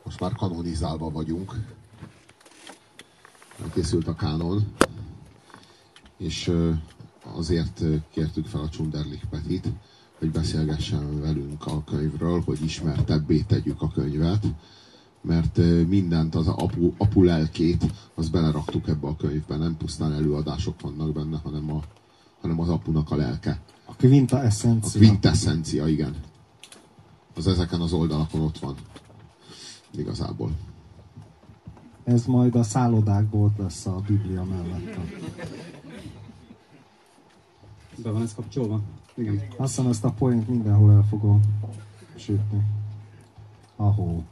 Most már kanonizálva vagyunk. Elkészült a kánon. És azért kértük fel a Csunderlich Petit, hogy beszélgessen velünk a könyvről, hogy ismertebbé tegyük a könyvet. Mert mindent, az apu lelkét, azt beleraktuk ebbe a könyvbe. Nem pusztán előadások vannak benne, hanem az apunak a lelke. A quintessencia. A quintessencia, igen. Az ezeken az oldalakon ott van. Igazából. Ez majd a szállodákból lesz a Biblia mellett. Be van ez kapcsolva? Igen. Azt hiszem, ezt a poént mindenhol el fogom sütni. Ahol.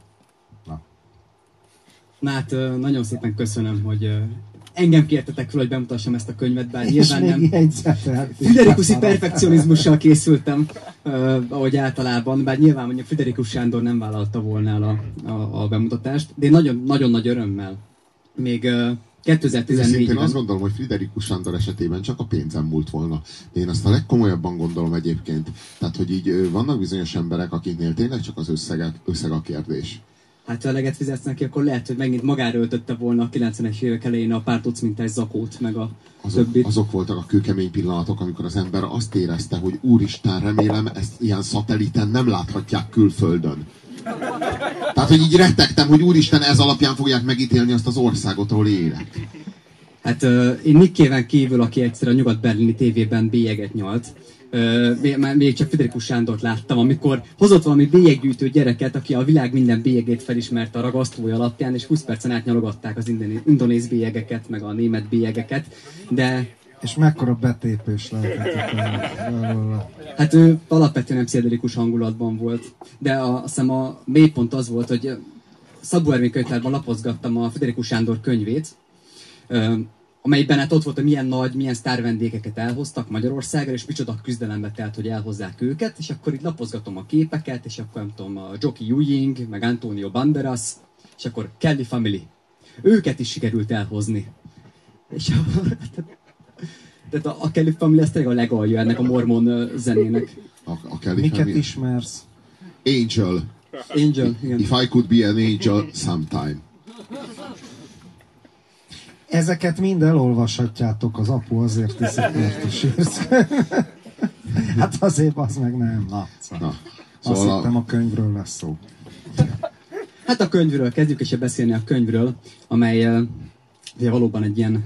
Na hát nagyon szépen köszönöm, hogy engem kértetek fel, hogy bemutassam ezt a könyvet, bár nyilván nem Friderikusi perfekcionizmussal készültem, ahogy általában, bár nyilván mondjuk Friderikus Sándor nem vállalta volna el a bemutatást, de én nagyon nagy örömmel. Még 2014-ben... Én azt gondolom, hogy Friderikus Sándor esetében csak a pénzem múlt volna. De én azt a legkomolyabban gondolom egyébként. Tehát, hogy így vannak bizonyos emberek, akiknél tényleg csak az összeg a kérdés. Hát ha eleget fizetsz neki, akkor lehet, hogy megint magára öltötte volna a 90-es évek elején a pár tucmintás zakót, meg a többit. Azok voltak a kőkemény pillanatok, amikor az ember azt érezte, hogy úristen, remélem, ezt ilyen szatelliten nem láthatják külföldön. Tehát, hogy így rettegtem, hogy úristen, ez alapján fogják megítélni azt az országot, ahol élek. Hát én Nick Cave-en kívül, aki egyszer a nyugat-berlini tévében bélyeget nyalt, még csak Friderikus Sándort láttam, amikor hozott valami bélyeggyűjtő gyereket, aki a világ minden bélyegét felismerte a ragasztója alapján, és 20 percen át nyalogatták az indonéz bélyegeket, meg a német bélyegeket, de... És mekkora betépés lehetett? Hát ő alapvetően pszichedelikus hangulatban volt, de azt hiszem a mélypont az volt, hogy Szabó Ervin könyvtárban lapozgattam a Friderikus Sándor könyvét, amelyben hát ott volt, hogy milyen sztárvendégeket elhoztak Magyarországra, és micsoda küzdelembe telt, hogy elhozzák őket, és akkor itt lapozgatom a képeket, és akkor nem tudom, a Jockey Ewing, meg Antonio Banderas, és akkor Kelly Family. Őket is sikerült elhozni. És tehát a Kelly Family ez tényleg a legalja ennek a mormon zenének. A Kelly Miket Family. Ismersz? Angel, igen. If I could be an angel sometime. Ezeket mind elolvashatjátok, az apu azért iszik, mert is írsz. Hát azért az meg nem. Szóval azt hittem, a könyvről lesz szó. Hát a könyvről kezdjük, és beszélni a könyvről, amely ugye valóban egy ilyen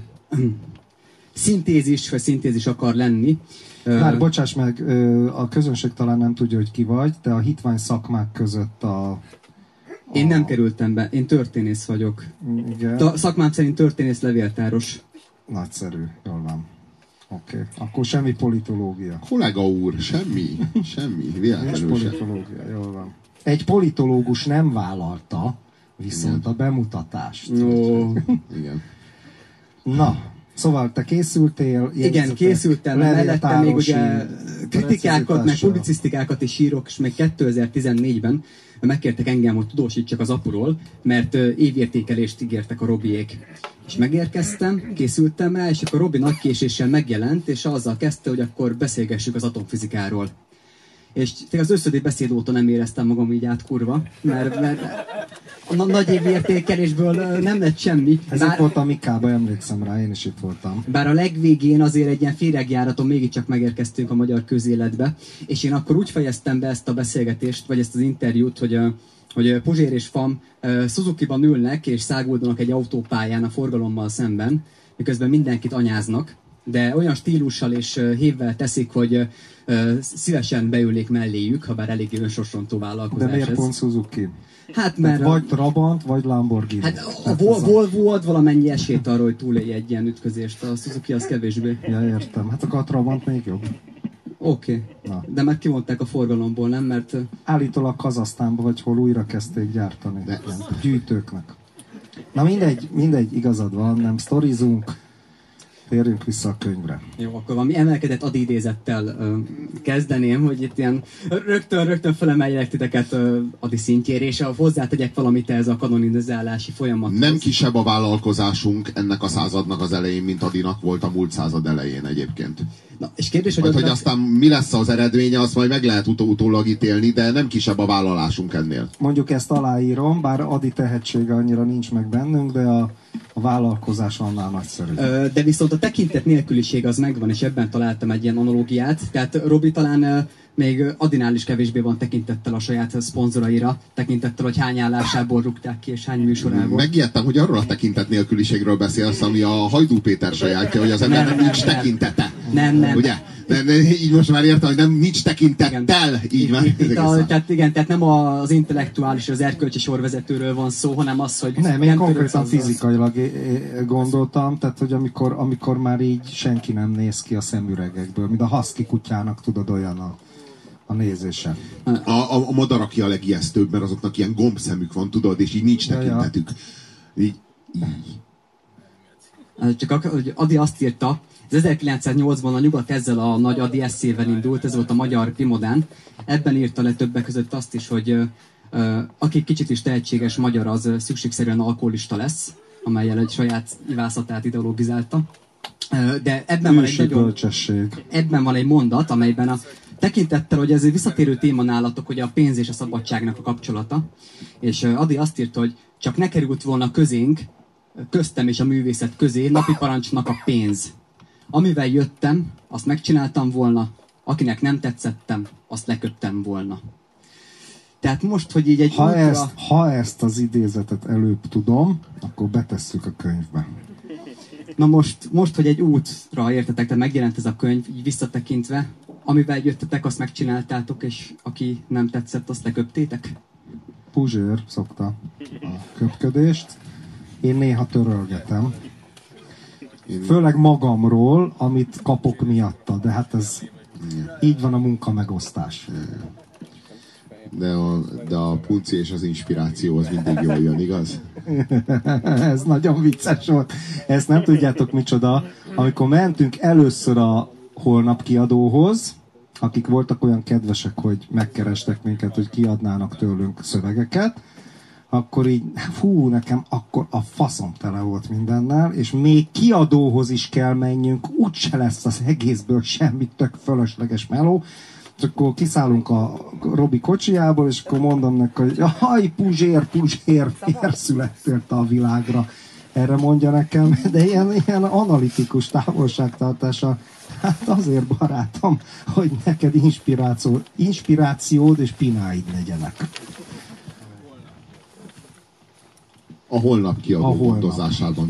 szintézis akar lenni. Bár bocsáss meg, a közönség talán nem tudja, hogy ki vagy, de a hitvány szakmák között Én nem kerültem be, én történész vagyok. Igen. Szakmám szerint történész levéltáros. Nagyszerű, jól van. Oké. Akkor semmi politológia. Kollega úr, semmi, véletlenül sem. Politológia, jól van. Egy politológus nem vállalta viszont a bemutatást. Igen. Na, szóval te készültél? Igen, készültem, mellette még ugye kritikákat, meg publicisztikákat is írok, és még 2014-ben megkértek engem, hogy tudósítsak az apuról, mert évértékelést ígértek a Robiék. És megérkeztem, készültem rá, és akkor Robi nagy késéssel megjelent, és azzal kezdte, hogy akkor beszélgessük az atomfizikáról. És az összödi beszéd óta nem éreztem magam így átkurva, mert a nagy évértékelésből nem lett semmi. Ezek volt a Mikába, emlékszem rá, én is itt voltam. Bár a legvégén azért egy ilyen féregjáraton mégiscsak megérkeztünk a magyar közéletbe, és én akkor úgy fejeztem be ezt a beszélgetést, vagy ezt az interjút, hogy Puzsér és Fam Suzuki-ban ülnek, és száguldanak egy autópályán a forgalommal szemben, miközben mindenkit anyáznak, de olyan stílussal és hévvel teszik, hogy szívesen beülnék melléjük, ha bár eléggé önsorsrontó vállalkozás. De miért pont Suzuki? Hát mert... Vagy Trabant, vagy Lamborghini. Hát a Volvo ad valamennyi esélyt arra, hogy túlélje egy ilyen ütközést, a Suzuki az kevésbé. Ja, értem. Hát akkor a Trabant még jobb. Oké. De már kivonták a forgalomból, nem? Mert... Állítólag Kazahsztánban, vagy hol újra kezdték gyártani. Gyűjtőknek. Na mindegy, igazad van, nem sztorizunk. Térjünk vissza a könyvre. Jó, akkor valami emelkedett Adi idézettel kezdeném, hogy itt ilyen rögtön felemeljelek titeket Adi szintjére, és hozzátegyek valamit ez a kanonizálási folyamathoz. Nem kisebb a vállalkozásunk ennek a századnak az elején, mint Adinak volt a múlt század elején egyébként. Na, és kérdés, hogy, hogy aztán mi lesz az eredménye, azt majd meg lehet utólag ítélni, de nem kisebb a vállalásunk ennél. Mondjuk ezt aláírom, bár Adi tehetsége annyira nincs meg bennünk, de a vállalkozás annál nagyszerű. De viszont a tekintet nélküliség az megvan, és ebben találtam egy ilyen analógiát. Tehát Robi talán még Adinál is kevésbé van tekintettel a saját szponzoraira, tekintettel, hogy hány állásából rúgták ki, és hány műsorából. Megijedtem, hogy arról a tekintet nélküliségről beszélsz, ami a Hajdú Péter sajátja, hogy az embernek nincs tekintete. Nem. Ugye? Így most már értem, hogy nincs tekintettel. Így már. Tehát nem az intellektuális, az erkölcsi sorvezetőről van szó, hanem az, hogy... Nem, én konkrétan fizikailag gondoltam, tehát hogy amikor már így senki nem néz ki a szemüregekből, mint a husky kutyának, tudod, olyan a nézése. A madarak a legijesztőbb, mert azoknak ilyen gombszemük van, tudod, és így nincs tekintetük. Így. Csak hogy Adi azt írta, 1908-ban a Nyugat ezzel a nagy Adi esszével indult, ez volt a magyar Primodán. Ebben írta le többek között azt is, hogy aki kicsit is tehetséges magyar, az szükségszerűen alkoholista lesz, amellyel egy saját ivászatát ideologizálta. De ebben van egy mondat, amelyben a tekintettel, hogy ez egy visszatérő téma nálatok, hogy a pénz és a szabadságnak a kapcsolata. És Adi azt írta, hogy csak ne került volna közénk, köztem és a művészet közé napi parancsnak a pénz. Amivel jöttem, azt megcsináltam volna, akinek nem tetszettem, azt leköptem volna. Tehát most, hogy így egy ha ezt az idézetet előbb tudom, akkor betesszük a könyvbe. Na most, hogy egy útra értetek, tehát megjelent ez a könyv, így visszatekintve, amivel jöttetek, azt megcsináltátok, és aki nem tetszett, azt leköptétek? Puzsér szokta a köpködést. Én néha törölgetem. Főleg magamról, amit kapok miatta, de hát ez így van a munka megosztás. De a punci és az inspiráció az mindig jól jön, igaz? Ez nagyon vicces volt. Ezt nem tudjátok micsoda. Amikor mentünk először a Holnap kiadóhoz, akik voltak olyan kedvesek, hogy megkerestek minket, hogy kiadnának tőlünk szövegeket, akkor így, nekem akkor a faszom tele volt mindennel, és még kiadóhoz is kell menjünk, úgyse lesz az egészből semmi tök fölösleges meló. És akkor kiszállunk a Robi kocsijából, és akkor mondom neki, hogy jaj, Puzsér, miért születtél te a világra? Erre mondja nekem, de ilyen analitikus távolságtartása. Hát azért, barátom, hogy neked inspirációd és pináid legyenek. A Holnap kiadó gondozásában.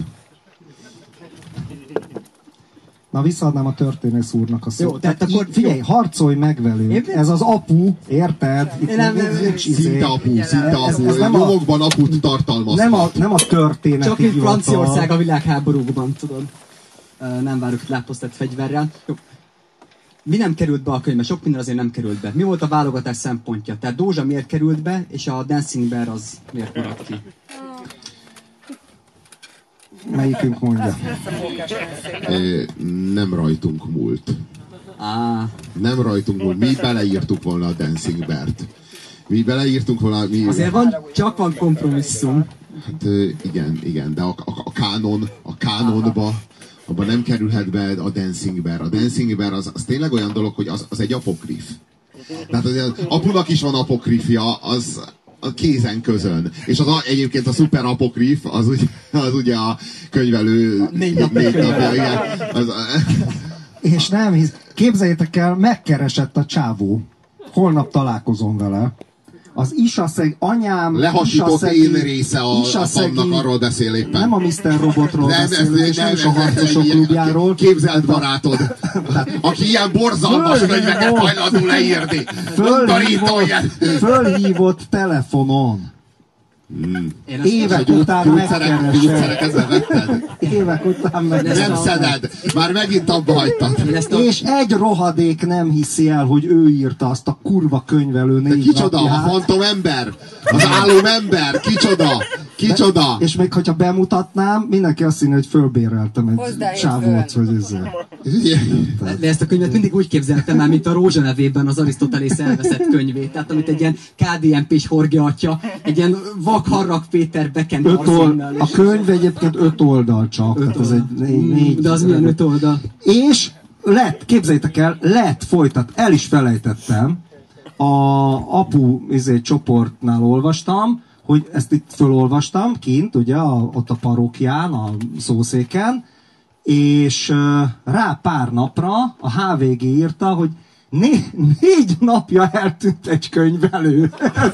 Na, visszaadnám a történész úrnak a szót. Tehát akkor figyelj, harcolj meg velünk. Ez az apu, érted? Szinte apu. Nyomokban aput tartalmaz. Nem a történeti csak itt Franciaország a világháborúban, tudod. Nem várjuk lábposztett fegyverrel. Jó. Mi nem került be a könyvbe? Sok minden azért nem került be. Mi volt a válogatás szempontja? Tehát Dózsa miért került be, és a Dancing Bear az miért maradt ki? Melyikünk mondja? Nem rajtunk múlt. Nem rajtunk múlt. Mi beleírtuk volna a Dancing Bear-t. Mi beleírtunk volna... Azért csak van kompromisszum. Hát igen, de a kánonba abban nem kerülhet be a Dancing Bear. A Dancing Bear az tényleg olyan dolog, hogy az egy apokrif. Tehát az apunak is van apokrifja, az a kézen közön. És egyébként a szuper apokrif, az ugye a könyvelő négy napja, igen. És nem hisz. Képzeljétek el, megkeresett a csávó. Holnap találkozom vele. Az isaszeg, anyám... Lehasított én része a fannak, arról beszél éppen. Nem a Mr. Robotról beszélünk, és nem is a harcosok klubjáról. Képzeld barátod, aki ilyen borzalmas könyveket hajlandó leírni. Fölhívott telefonon. Évek után megkeresett. Évek után megkeresett. Nem szeded. Már megint abba hagytad. És egy rohadék nem hiszi el, hogy ő írta azt a kurva könyvelő négy napját. Kicsoda? A fantom ember? Az álom ember? Kicsoda? Kicsoda? És még hogyha bemutatnám, mindenki azt hinné, hogy fölbéreltem egy csávót, hogy ezzel. De ezt a könyvet mindig úgy képzeltem el, mint a Rózsa nevében az Arisztotelész elveszett könyvét. Tehát amit egy ilyen KDNP-s Horge atya, egy ilyen vakharrak Péter Beckenbauer. A könyv egyébként 5 oldal csak. Tehát ez egy 4. De az milyen 5 oldal? És képzeljétek el, el is felejtettem. A apu csoportnál olvastam, hogy ezt itt fölolvastam kint, ugye, ott a parókián, a szószéken, és rá pár napra a HVG írta, hogy 4 napja eltűnt egy könyvelő.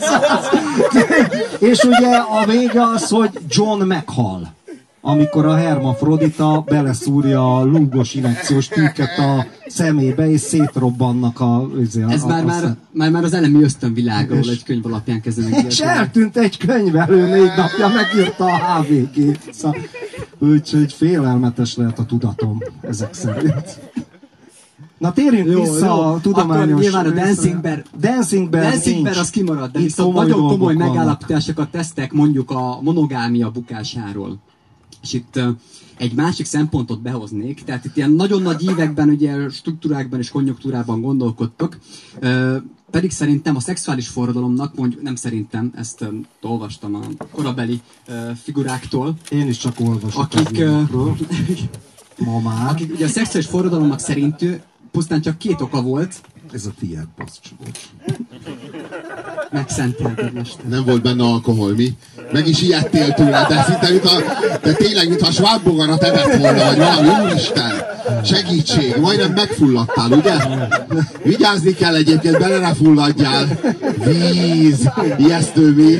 És ugye a vége az, hogy John meghal, amikor a hermafrodita beleszúrja a lúgos injekciós tűket a szemébe, és szétrobbannak Ez már az elemi ösztönvilágról egy könyv alapján kezdenek. És eltűnt egy könyvelő 4 napja, megírta a HVG. Szóval, úgyhogy félelmetes lehet a tudatom ezek szerint. Na térjünk vissza a tudományos... Akkor nyilván a Dancing Bear az kimarad, de viszont nagyon komoly megállapításokat tesztek mondjuk a monogámia bukásáról. És itt egy másik szempontot behoznék, tehát itt ilyen nagyon nagy években, ugye struktúrákban és konjunktúrában gondolkodtok, pedig szerintem a szexuális forradalomnak, mondjuk nem szerintem, ezt olvastam a korabeli figuráktól. Én is csak olvasok akik, ma már. Akik ugye a szexuális forradalomnak szerint pusztán csak 2 oka volt. Ez a tiéd, basszus. Megszentelted, mester. Nem volt benne alkohol, mi? Meg is ijedtél tőle, de szinte de tényleg, mintha a svábbogarat evett volna, vagy valami, úristen! Segítség, majdnem megfulladtál, ugye? Vigyázni kell egyébként, bele ne fulladjál! Víz! Ijesztő mi?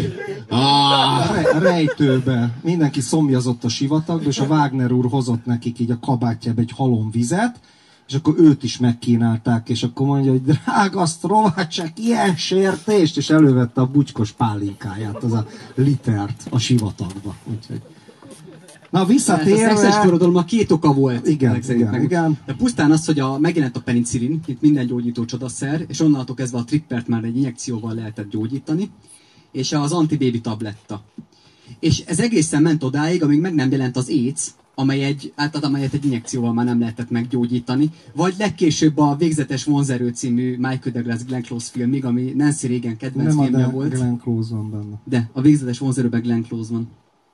Rejtőbe. Mindenki szomjazott a sivatagba, és a Wagner úr hozott nekik így a kabátjába egy halom vizet, és akkor őt is megkínálták, és akkor mondja, hogy drága Sztrovácsek, ilyen sértést, és elővette a bugykos pálinkáját, az a litert a sivatagba. Úgyhogy... Na, visszatérve... A szexuális forradalomnak 2 oka volt. Igen. De pusztán az, hogy megjelent a penicillin, mint minden gyógyító csodaszer, és onnantól kezdve a trippert már egy injekcióval lehetett gyógyítani, és az antibaby tabletta. És ez egészen ment odáig, amíg meg nem jelent az AIDS, amelyet egy injekcióval már nem lehetett meggyógyítani, vagy legkésőbb a Végzetes vonzerő című Michael Douglas Glenn Close filmig, ami Nancy Reagan kedvenc filmje volt. Nem, Glenn Close van benne. De, a Végzetes vonzerőben Glenn Close van.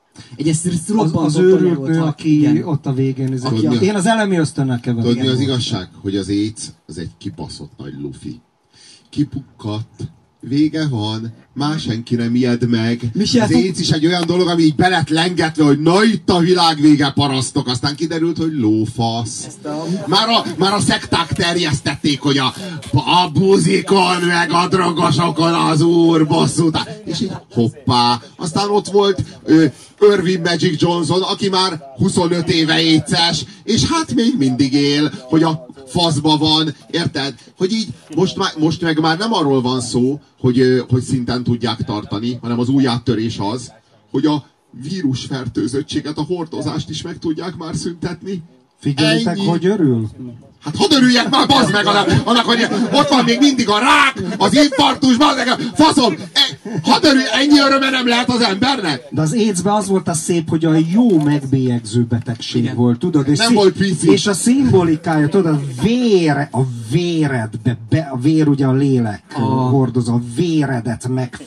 Az őrült nő, aki ott a végén... Én az elemi ösztönnel keverem. Tudod, mi az igazság? Hogy az AIDS, az egy kibaszott nagy lufi. Kipukkadt, vége van, már senki nem ijed meg. Az AIDS is egy olyan dolog, ami így be lett lengetve, hogy na itt a világ vége, parasztok. Aztán kiderült, hogy lófasz. Már a szekták terjesztették, hogy a buzikon, meg a drogosokon az úr bosszút. És így hoppá. Aztán ott volt Irving Magic Johnson, aki már 25 éve AIDS-es, és hát még mindig él, hogy a faszba van, érted? Hogy így most meg már nem arról van szó, hogy szinten tudják tartani, hanem az új áttörés az, hogy a vírusfertőzöttséget, a hordozást is meg tudják már szüntetni. Figyeljetek, hogy örül? Hát hadd örüljek már, bazd meg annak, hogy ott van még mindig a rák, az infarktus, bazd meg, faszom! Hadd örülj, ennyi öröme nem lehet az embernek? De az AIDS-ben az volt a szép, hogy a jó megbélyegző betegség igen. volt, tudod? És nem volt pici. És a szimbolikája, tudod, a véredbe, a vér ugye a lélek hordozó, a véredet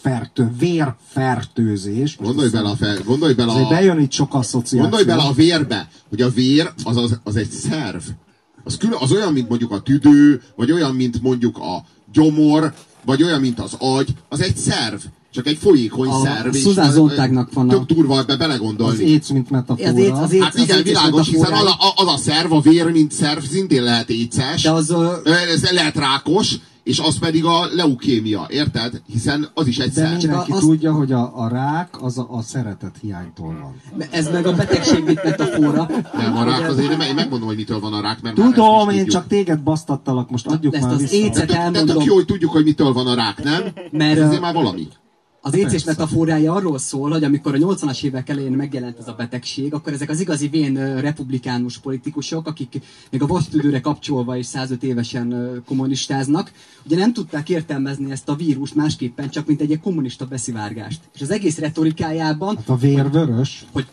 vérfertőzés. Gondolj bele a... Bejön itt sok asszociáció. Gondolj bele a vérbe, hogy a vér az egy szerv. Az olyan, mint mondjuk a tüdő, vagy olyan, mint mondjuk a gyomor, vagy olyan, mint az agy, az egy szerv. Csak egy folyékony szerv. Susan Sontagnak van tök durva ebbe belegondolni. Az AIDS, mint metafora. Hát igen, világos, hiszen az a szerv, a vér, mint szerv, szintén lehet éces, lehet rákos, és az pedig a leukémia, érted? Hiszen az is egy szerv. De mindenki tudja, hogy a rák az a szeretet hiánytól van. Ez meg a betegség, mint metafora. Nem, a rák azért, én megmondom, hogy mitől van a rák, mert tudom, én csak téged basztattalak, most adjuk már vissza. AIDS-et elmondom. De tök jó, hogy tudjuk, hogy mitől van a rák, nem? Mert ez azért már valami. Az écés metaforája arról szól, hogy amikor a 80-as évek elején megjelent ez a betegség, akkor ezek az igazi vén republikánus politikusok, akik még a vastüdőre kapcsolva is 105 évesen kommunistáznak, ugye nem tudták értelmezni ezt a vírust másképpen, csak mint egy kommunista beszivárgást. És az egész retorikájában... Hát a vérvörös. Hogy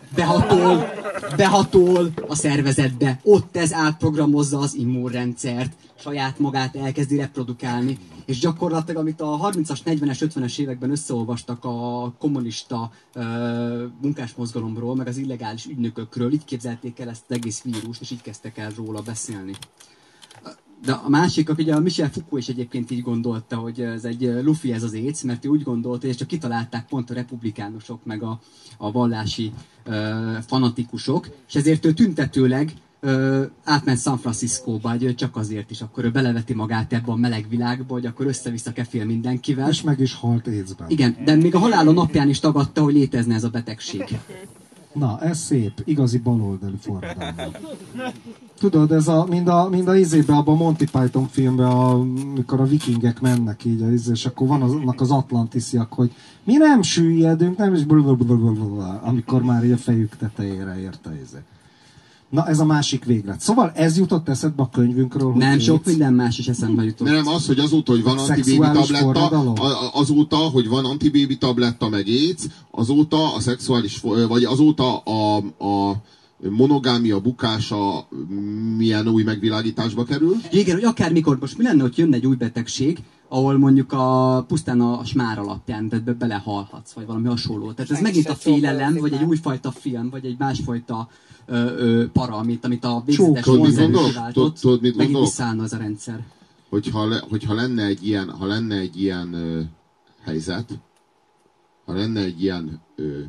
behatol a szervezetbe, ott ez átprogramozza az immunrendszert, saját magát elkezdi reprodukálni, és gyakorlatilag, amit a 30-as, 40-es, 50-es években összeolvastak a kommunista munkásmozgalomról, meg az illegális ügynökökről, így képzelték el ezt az egész vírust, és így kezdtek el róla beszélni. De a másik, ugye a Michel Foucault is egyébként így gondolta, hogy ez egy lufi ez az AIDS, mert ő úgy gondolta, hogy ezt csak kitalálták pont a republikánusok, meg a vallási fanatikusok, és ezért ő tüntetőleg átment San Franciscóba, hogy csak azért is, akkor ő beleveti magát ebbe a meleg világba, hogy akkor össze-vissza kefél mindenkivel. És meg is halt AIDS-ben. Igen, de még a halála napján is tagadta, hogy létezne ez a betegség. Na, ez szép, igazi baloldali forradalom. Tudod, ez mind a izébe, abban a Monty Python filmben, amikor a vikingek mennek így, és akkor van annak az atlantisziak, hogy mi nem süllyedünk, nem is blablabla, amikor már így a fejük tetejére érte izé. Na, ez a másik véglet. Szóval ez jutott eszedbe a könyvünkről? Nem, sok minden más is eszembe jutott. Nem, az, hogy azóta, hogy van antibébi tabletta, azóta, hogy van antibébi tabletta, meg AIDS, azóta a szexuális, vagy azóta a monogámia bukása milyen új megvilágításba kerül? Igen, hogy akármikor, most mi lenne, hogy jönne egy új betegség, ahol mondjuk pusztán a smár alapján belehalhatsz, vagy valami hasonló. Tehát ez megint a félelem, vagy egy újfajta film, vagy egy másfajta para, amit a végzetes konzerv kiváltott, megint visszaállna az a rendszer. Hogyha lenne egy ilyen helyzet, ha lenne egy ilyen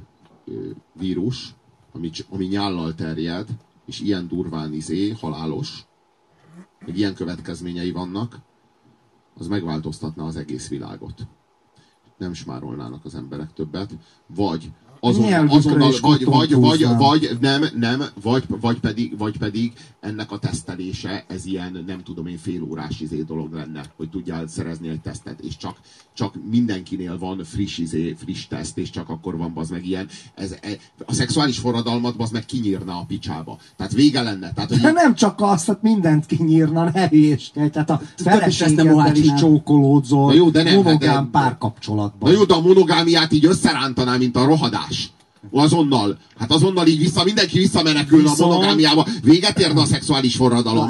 vírus, ami nyállal terjed, és ilyen durván halálos, meg ilyen következményei vannak, az megváltoztatná az egész világot. Nem smárolnának az emberek többet, vagy vagy pedig ennek a tesztelése, ez ilyen, nem tudom én, félórás dolog lenne, hogy tudjál szerezni egy tesztet, és csak mindenkinél van friss teszt, és csak akkor van bazd meg ilyen. A szexuális forradalmat bazd meg kinyírna a picsába. Tehát vége lenne. Tehát, hogy... De nem csak azt, tehát mindent kinyírna, ne hülyéskedj. Tehát a feleségeddel is csókolódzol, monogám párkapcsolatban. Na jó, de a monogámiát így összerántaná, mint a rohadás. Azonnal. Hát azonnal így mindenki visszamenekülne a monogámiába. Véget érne a szexuális forradalom.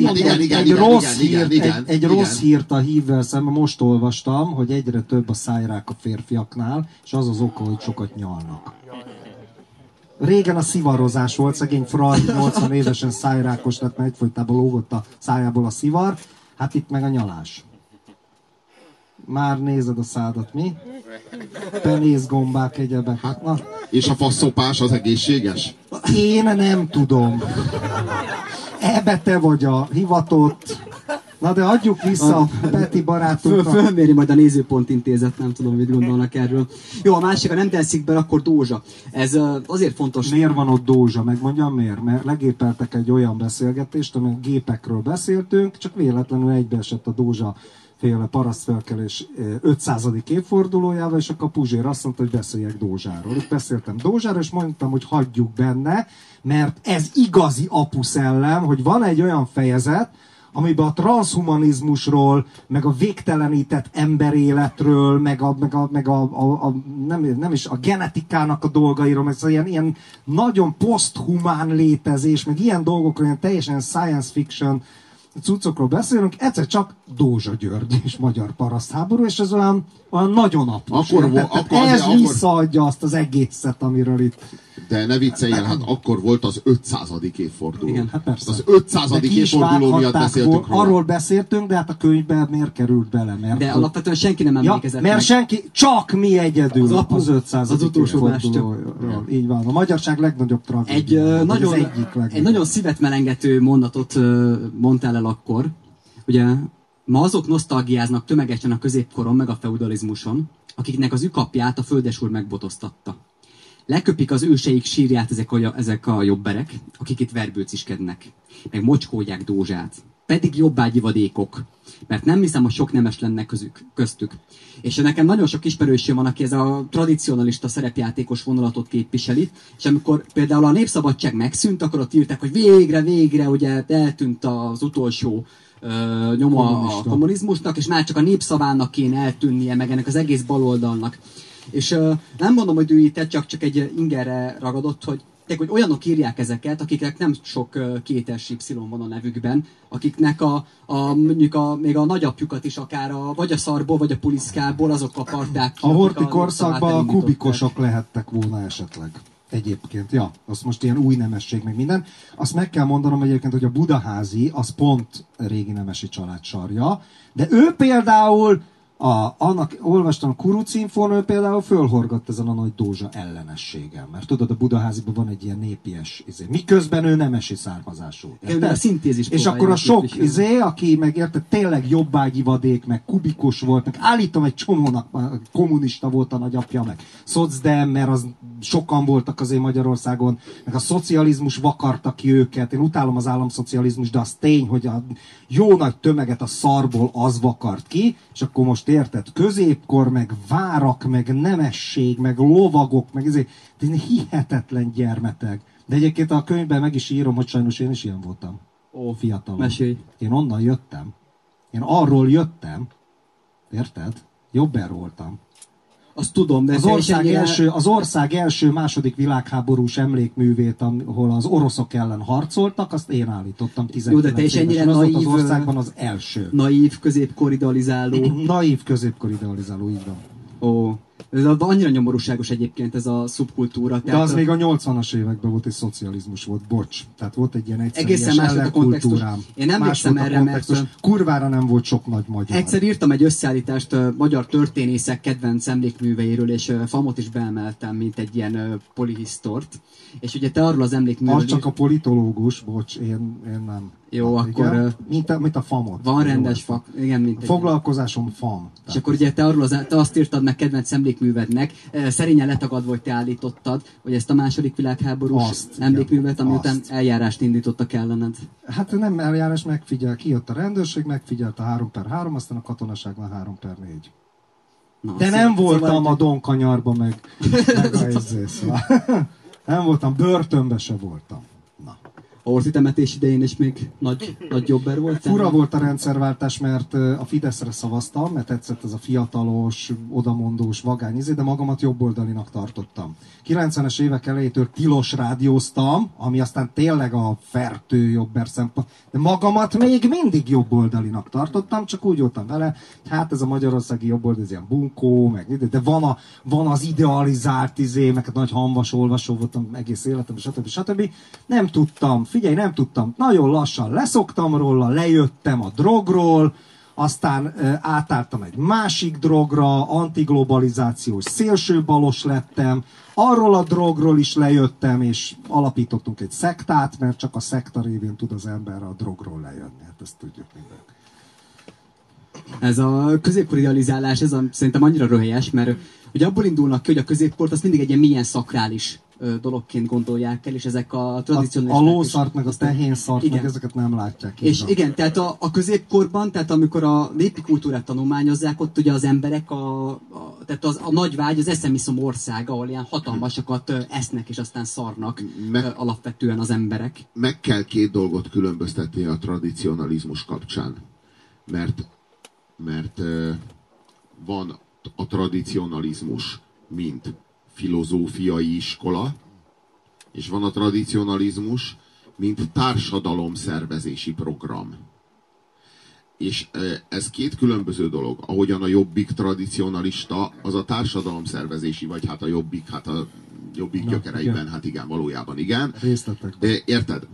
Egy rossz hírt a hívvel szemben most olvastam, hogy egyre több a szájrák a férfiaknál, és az az oka, hogy sokat nyalnak. Régen a szivarozás volt, szegény Freud 80 évesen szájrákos lett, mert egyfolytában lógott a szájából a szivar. Hát itt meg a nyalás. Már nézed a szádat, mi? Penészgombák, egyebek. Hát, na. És a faszopás az egészséges? Én nem tudom. Ebbe te vagy a hivatott. Na de adjuk vissza a Peti barátunkra. Fölméri majd a Nézőpont Intézet, nem tudom, mit gondolnak erről. Jó, a másik, ha nem teszik be, akkor dózsa. Ez azért fontos. Miért van ott dózsa? Megmondjam miért? Mert legépeltek egy olyan beszélgetést, amely gépekről beszéltünk, csak véletlenül egybeesett a dózsa féle parasztfelkelés 500. évfordulójával, és akkor Puzsér azt mondta, hogy beszéljek Dózsáról. Itt beszéltem Dózsáról, és mondtam, hogy hagyjuk benne, mert ez igazi apuszellem, hogy van egy olyan fejezet, amiben a transhumanizmusról, meg a végtelenített emberéletről, meg nem is a genetikának a dolgairól, meg szóval ilyen nagyon poszthumán létezés, meg ilyen dolgokról, ilyen teljesen science fiction cuccokról beszélünk, egyszer csak Dózsa György és magyar parasztháború, és ez olyan nagyon apus. Ez visszaadja azt az egészet, amiről itt... De ne vicceljél, hát akkor volt az 500. évforduló. Igen, hát persze. Az 500. évforduló miatt beszéltünk róla. Arról beszéltünk, de hát a könyvben miért került bele? Mert de alapvetően senki nem emlékezett mert senki, csak mi egyedül az 500. Az utolsó évfordulóról. Így van, a magyarság legnagyobb tragédia. Egy nagyon szívet melengető mondatot mondtál el akkor. Ugye ma azok nosztalgiáznak tömegesen a középkoron, meg a feudalizmuson, akiknek az ükapját a földesúr megbotoztatta. Leköpik az őseik sírját ezek a jobberek, akik itt verbőciskednek, meg mocskódják Dózsát. pedig jobbágyivadékok. Mert nem hiszem, hogy sok nemes lenne köztük. És nekem nagyon sok ismerősöm van, aki ez a tradicionalista szerepjátékos vonulatot képviseli, és amikor például a Népszabadság megszűnt, akkor ott írták, hogy végre, ugye eltűnt az utolsó nyoma a kommunizmusnak, és már csak a népszavának kéne eltűnnie, meg ennek az egész baloldalnak. És nem mondom, hogy ő itt csak egy ingerre ragadott, hogy olyanok írják ezeket, akiknek nem sok kétes Y van a nevükben, akiknek mondjuk még a nagyapjukat is akár vagy a szarból, vagy a puliszkából azok aparták ki. A horti korszakban a kubikosok lehettek volna esetleg. Egyébként, ja, az most ilyen új nemesség, meg minden. Azt meg kell mondanom egyébként, hogy a Budaházi, az pont régi nemesi család sarja, de ő például annak olvastam, a Kurucinfon, ő például fölhorgott ezen a nagy Dózsa ellenességgel, mert tudod, a Budaháziban van egy ilyen népies miközben ő nemesi származású. A szintézis és akkor a sok aki meg érted, tényleg jobbágyivadék, meg kubikus volt, meg állítom egy csomónak kommunista volt a nagyapja, meg szocdem, mert az sokan voltak azért Magyarországon, meg a szocializmus vakarta ki őket. Én utálom az államszocializmus, de az tény, hogy a jó nagy tömeget a szarból az vakart ki, és akkor most érted, középkor, meg várak, meg nemesség, meg lovagok, meg ezért hihetetlen gyermeteg. De egyébként a könyvben meg is írom, hogy sajnos én is ilyen voltam. Fiatalon. Mesélj. Én onnan jöttem. Én arról jöttem. Érted? Jobber voltam. Azt tudom, de az ország első-második világháborús emlékművét, ahol az oroszok ellen harcoltak, azt én állítottam 19 Jó, de te is ennyire naív, az országban az első. Naív, középkor idealizáló. Naív, középkor idealizáló, így van. Ó, ez annyira nyomorúságos egyébként ez a szubkultúra. De az még a 80-as években volt, egy szocializmus volt, bocs. Tehát volt egy ilyen egészen más a kontextus. Én nem emlékszem erre, mert kurvára nem volt sok nagy magyar. Egyszer írtam egy összeállítást magyar történészek kedvenc emlékműveiről, és Famot is beemeltem, mint egy ilyen polihisztort. És ugye te arról az emlékműről... Az csak a politológus, bocs, én nem. Jó, hát, akkor... Mint a Famot. Van rendes fak, igen, mint egy... Foglalkozásom Fam. És akkor ugye te azt írtad meg kedvenc emlékművednek, szerényen letagadva, hogy te állítottad, hogy ezt a második világháborús emlékművet, ami után eljárást indítottak ellened. Hát nem eljárás, kijött a rendőrség, megfigyelt a 3/3, aztán a katonaság már 3/4. Na, de nem voltam a Donkanyarban, meg a szóval. Nem voltam, börtönbe se voltam. Na. A horti temetés idején is még nagy jobber volt? Fura volt a rendszerváltás, mert a Fideszre szavaztam, mert tetszett ez a fiatalos, odamondós, vagány de magamat jobboldalinak tartottam. 90-es évek elejétől tilos rádióztam, ami aztán tényleg a fertő jobber szempont, de magamat még mindig jobboldalinak tartottam, csak úgy voltam vele, hát ez a magyarországi jobboldal, ez ilyen bunkó, meg, de van az idealizált meg nagy hamvas olvasó voltam egész életem, stb. Nem tudtam, figyelj, nem tudtam. Nagyon lassan leszoktam róla, lejöttem a drogról, aztán átálltam egy másik drogra, antiglobalizációs szélsőbalos lettem, arról a drogról is lejöttem, és alapítottunk egy szektát, mert csak a szekta révén tud az ember a drogról lejönni. Hát ezt tudjuk mindenki. Ez a középkor idealizálás, szerintem annyira röhelyes, mert ugye abból indulnak ki, hogy a középkort az mindig egy ilyen milyen szakrális dologként gondolják el, és ezek a tradicionális... A lószart, meg a tehénszart, meg ezeket nem látják. És igen, tehát a középkorban, tehát amikor a népi kultúrát tanulmányozzák, ott ugye az emberek, tehát a nagy vágy, az eszemiszom ország, ahol ilyen hatalmasakat esznek, és aztán szarnak alapvetően az emberek. Meg kell két dolgot különböztetni a tradicionalizmus kapcsán. Mert van a tradicionalizmus, mint filozófiai iskola, és van a tradicionalizmus, mint társadalomszervezési program. És ez két különböző dolog. Ahogyan a Jobbik tradicionalista, az a társadalomszervezési, vagy hát a Jobbik gyökereiben, hát igen, valójában igen. Részletek. Érted?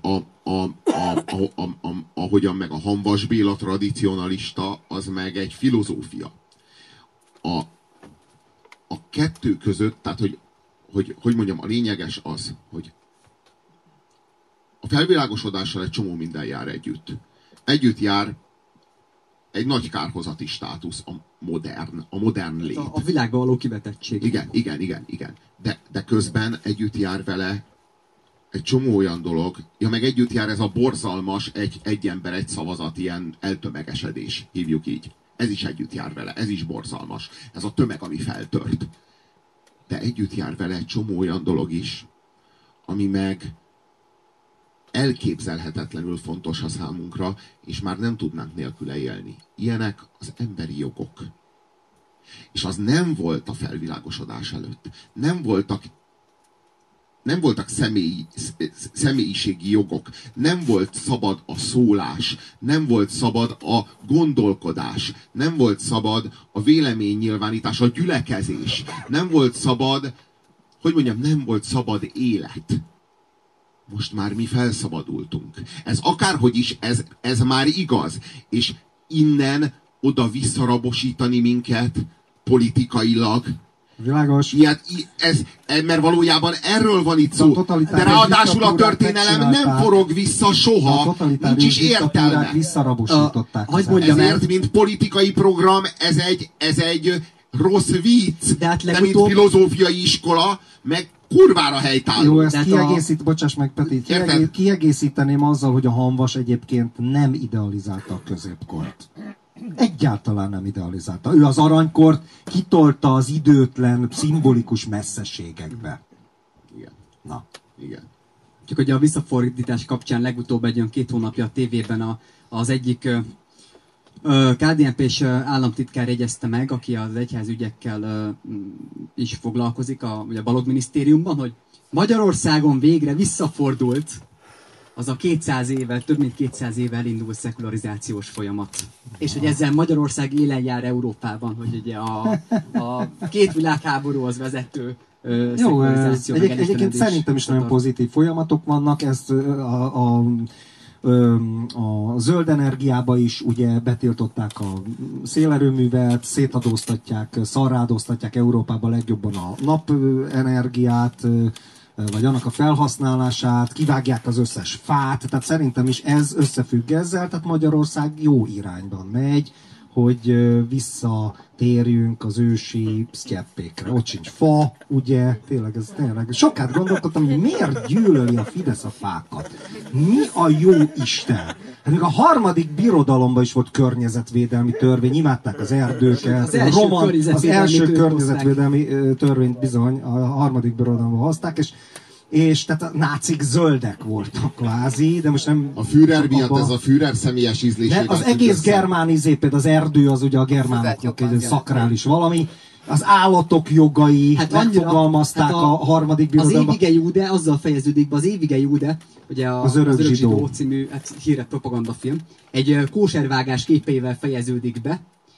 Ahogyan meg a Hamvas Béla tradicionalista, az meg egy filozófia. A kettő között, tehát hogy mondjam, a lényeges az, hogy a felvilágosodással egy csomó minden jár együtt. Együtt jár egy nagy kárhozati státusz, a modern lét. A világba való kivetettség. Igen. De közben együtt jár vele egy csomó olyan dolog, ja, meg együtt jár ez a borzalmas egy ember, egy szavazat, ilyen eltömegesedés, hívjuk így. Ez is együtt jár vele, ez is borzalmas. Ez a tömeg, ami feltört. De együtt jár vele egy csomó olyan dolog is, ami meg elképzelhetetlenül fontos a számunkra, és már nem tudnánk nélküle élni. Ilyenek az emberi jogok. És az nem volt a felvilágosodás előtt. Nem voltak személyiségi jogok, nem volt szabad a szólás, nem volt szabad a gondolkodás, nem volt szabad a véleménynyilvánítás, a gyülekezés, nem volt szabad, nem volt szabad élet. Most már mi felszabadultunk. Ez akárhogy is, ez már igaz. És innen oda visszarabosítani minket politikailag, világos. Mert valójában erről van itt szó. De ráadásul a történelem nem forog vissza soha. Nincs is értelme. Visszarabosították. Ezért, mint politikai program, ez egy rossz vicc. De mint filozófiai iskola, meg kurvára helytálló. Jó, ezt bocsáss meg, Peti, kiegészíteném azzal, hogy a Hamvas egyébként nem idealizálta a középkort. Egyáltalán nem idealizálta. Ő az aranykort kitolta az időtlen, szimbolikus messzeségekbe. Igen. Na. Igen. Csak hogy a visszafordítás kapcsán legutóbb egy olyan 2 hónapja a tévében az egyik KDNP-s államtitkár jegyezte meg, aki az egyházügyekkel is foglalkozik a Balogh minisztériumban, hogy Magyarországon végre visszafordult az a 200 éve, több mint 200 éve elindult szekularizációs folyamat. És hogy ezzel Magyarország élen jár Európában, hogy ugye a 2 világháborúhoz vezető szekularizáció. Egyébként szerintem is nagyon pozitív folyamatok vannak, ezt a zöld energiába is ugye betiltották a szélerőművet, szétadóztatják, szarrádóztatják Európában legjobban a napenergiát, vagy annak a felhasználását, kivágják az összes fát, tehát szerintem is ez összefügg ezzel, tehát Magyarország jó irányban megy, hogy visszatérjünk az ősi sztyeppékre. Ott sincs fa, ugye, tényleg. Sokat gondolkodtam, hogy miért gyűlöli a Fidesz a fákat. Mi a jó Isten? Hát még a 3. birodalomban is volt környezetvédelmi törvény, imádták az erdőket. Az első környezetvédelmi törvényt bizony a 3. birodalomban hozták, és tehát a nácik zöldek voltak kvázi, de most nem... A Führer miatt ez a Führer személyes ízléség. Az egész germán például az erdő az ugye a germánoknak egy szakrális valami. Az állatok jogai megfogalmazták a 3. birodalomban. Az évige Júde azzal fejeződik be, az évige Júde, ugye az Örök zsidó című híres propagandafilm, egy kóservágás képeivel fejeződik be,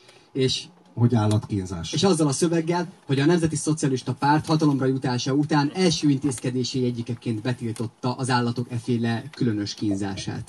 és hogy állatkínzás. És azzal a szöveggel, hogy a Nemzeti Szocialista Párt hatalomra jutása után első intézkedésé egyikeként betiltotta az állatok efféle különös kínzását.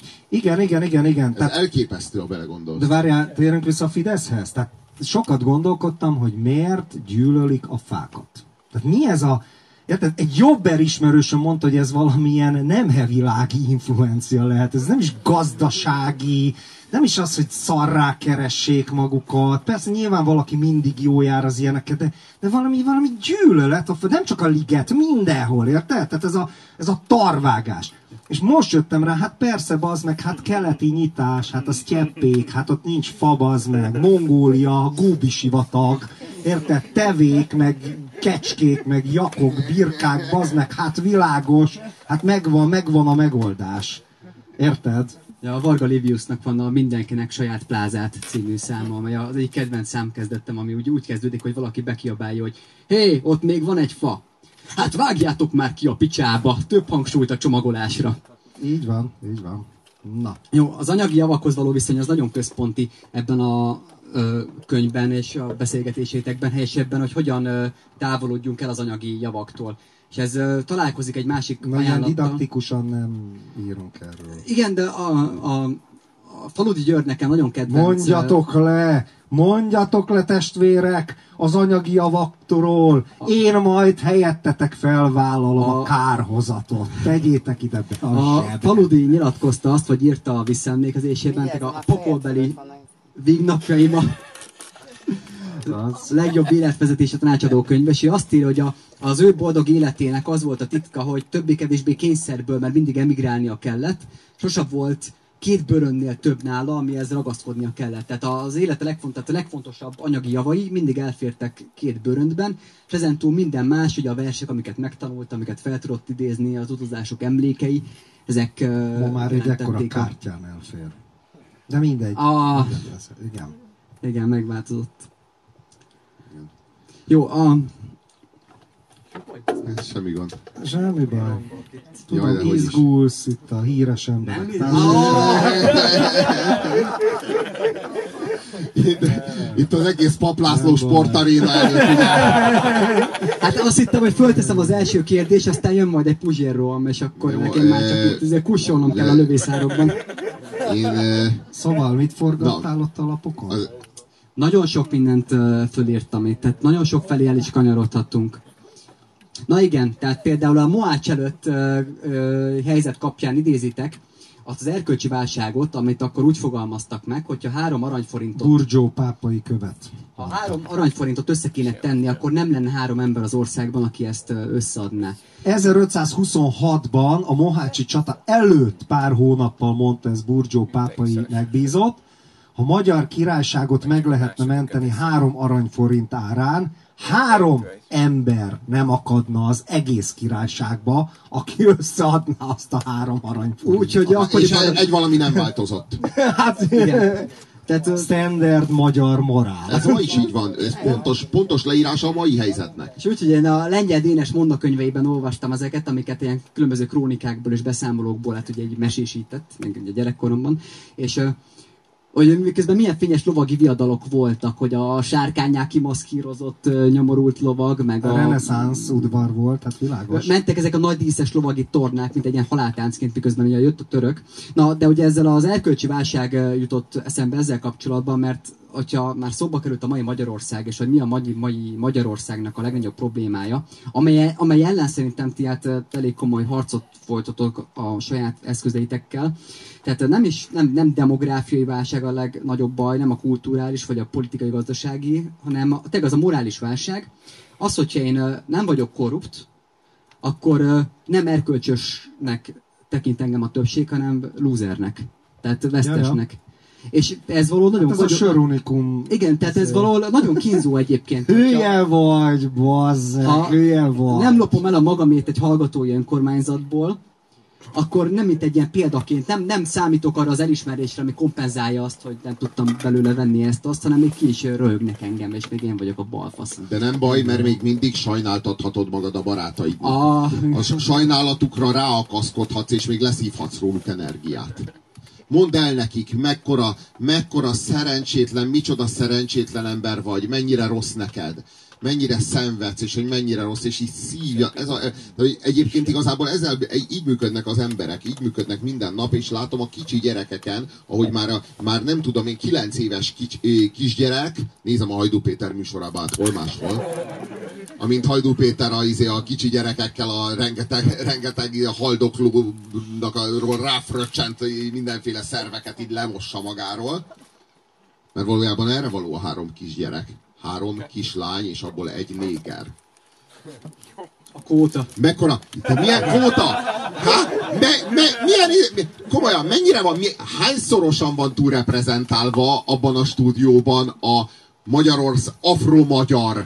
Igen. Ez tehát, elképesztő, ha belegondolsz. De várjál, térjünk vissza a Fideszhez. Tehát sokat gondolkodtam, hogy miért gyűlölik a fákat. Tehát mi ez a... Érted? Egy jobber ismerősöm mondta, hogy ez valamilyen nemhevilági influencia lehet. Ez nem is gazdasági, nem is az, hogy szarrá keressék magukat. Persze nyilván valaki mindig jó jár az ilyeneket, de valami gyűlölet, nem csak a liget, mindenhol, érted? Tehát ez a tarvágás. És most jöttem rá, hát persze, bazd meg, hát keleti nyitás, hát a sztyeppék, hát ott nincs fa, bazd meg, Mongólia, Góbi sivatag, érted? Tevék, meg kecskék, meg jakok, birkák, bazd meg, hát világos, hát megvan a megoldás. Érted? Ja, a Varga Liviusnak van a Mindenkinek saját plázát című száma, amely az egyik kedvenc számkezdettem, ami úgy kezdődik, hogy valaki bekiabálja, hogy hé, ott még van egy fa. Hát vágjátok már ki a picsába, több hangsúlyt a csomagolásra. Így van. Na. Jó, az anyagi javakhoz való viszony az nagyon központi ebben a könyvben és a beszélgetésétekben, helyesebben, hogy hogyan távolodjunk el az anyagi javaktól. És ez találkozik egy másik ajánlattal. Didaktikusan nem írunk erről. Igen, de a Faludi György nekem nagyon kedvenc. Mondjatok le testvérek az anyagi javaktól. Én majd helyettetek felvállalom a kárhozatot. Tegyétek ide be a Faludi nyilatkozta azt, vagy írta a visszaemlékezésében, a pokolbeli vígnapjaiban. legjobb életvezetési tanácsadó könyv, és ő azt írja, hogy az ő boldog életének az volt a titka, hogy többé-kevésbé kényszerből, mert mindig emigrálnia kellett, sosem volt 2 bőrönnél több nála, amihez ragaszkodnia kellett. Tehát az élete legfontosabb anyagi javai mindig elfértek 2 bőröntben, és ezentúl minden más, ugye a versek, amiket megtanult, amiket fel tudott idézni, az utazások emlékei, ezek ma már egy ekkora kártyán elfér. De mindegy. Igen. Igen, megváltozott. Jó, Semmi gond. Semmi baj. Tudom, izgulsz itt a híres emberek. Itt az egész Paplászló sportaréna előtt. Hát azt hittem, hogy fölteszem az első kérdést, aztán jön majd egy Puzsérroam, és akkor jó, nekem már csak itt kussolnom kell a lövészárokban. Szóval mit forgattál ott a lapokon? Nagyon sok mindent fölírtam itt, tehát nagyon sok felé el is kanyarodhattunk. Na igen, tehát például a Mohács előtt helyzet kapcsán idézitek azt az erkölcsi válságot, amit akkor úgy fogalmaztak meg, hogyha 3 aranyforintot... Burgyó pápai követ. Ha 3 aranyforintot össze kéne tenni, akkor nem lenne 3 ember az országban, aki ezt összeadná. 1526-ban a mohácsi csata előtt pár hónappal mondta ez Burgyó pápai megbízott, ha magyar királyságot meg lehetne menteni 3 aranyforint árán, 3 ember nem akadna az egész királyságba, aki összeadná azt a 3 aranyforintot. Úgyhogy akkor és egy valami nem változott. Hát igen. Tehát standard magyar morál. Ez ma is így van. Ez pontos leírása a mai helyzetnek. És úgyhogy én a Lengyel Dénes mondakönyveiben olvastam ezeket, amiket ilyen különböző krónikákból és beszámolókból, hát ugye egy mesésített, még a gyerekkoromban, és hogy miközben milyen fényes lovagi viadalok voltak, hogy a sárkánnyá kimaszkírozott nyomorult lovag, meg a reneszánsz udvar volt, tehát világos. Mentek ezek a nagy díszes lovagi tornák, mint egy ilyen haláltáncként, miközben ugye jött a török. Na, de ugye ezzel az erkölcsi válság jutott eszembe ezzel kapcsolatban, mert hogyha már szóba került a mai Magyarország, és hogy mi a mai Magyarországnak a legnagyobb problémája, amely ellen szerintem ti hát elég komoly harcot folytatok a saját eszközeitekkel. Tehát nem demográfiai válság a legnagyobb baj, nem a kulturális vagy a politikai-gazdasági, hanem tényleg az a morális válság. Az, hogyha én nem vagyok korrupt, akkor nem erkölcsösnek tekint engem a többség, hanem losernek. Tehát vesztesnek. Ja. És ez való nagyon... Hát ez a sörunikum... Igen, tehát ez való nagyon kínzó egyébként. Hülye vagy, bazzeg, hülye vagy. Nem lopom el a magamét egy hallgatói önkormányzatból, akkor nem mint egy ilyen példaként, nem számítok arra az elismerésre, ami kompenzálja azt, hogy nem tudtam belőle venni ezt-azt, hanem még ki is röhögnek engem, és még én vagyok a balfasz. De nem baj, mert még mindig sajnáltathatod magad a barátaidnak. A sajnálatukra ráakaszkodhatsz, és még leszívhatsz róluk energiát. Mondd el nekik, mekkora szerencsétlen, micsoda szerencsétlen ember vagy, mennyire rossz neked, mennyire szenvedsz, és hogy mennyire rossz, és így szívja. Egyébként igazából így működnek az emberek, így működnek minden nap, és látom a kicsi gyerekeken, ahogy már nem tudom én, 9 éves kisgyerek, nézem a Hajdú Péter műsorában, hol máshol, amint Hajdú Péter a kicsi gyerekekkel a rengeteg haldoklónak ráfröccsent mindenféle szerveket így lemossa magáról. Mert valójában erre való a 3 kisgyerek. 3 kislány, és abból egy néger. A kvóta. Mekkora? De milyen kvóta? Komolyan, mennyire van, hányszorosan van túlreprezentálva abban a stúdióban a Magyarország, afro-magyar.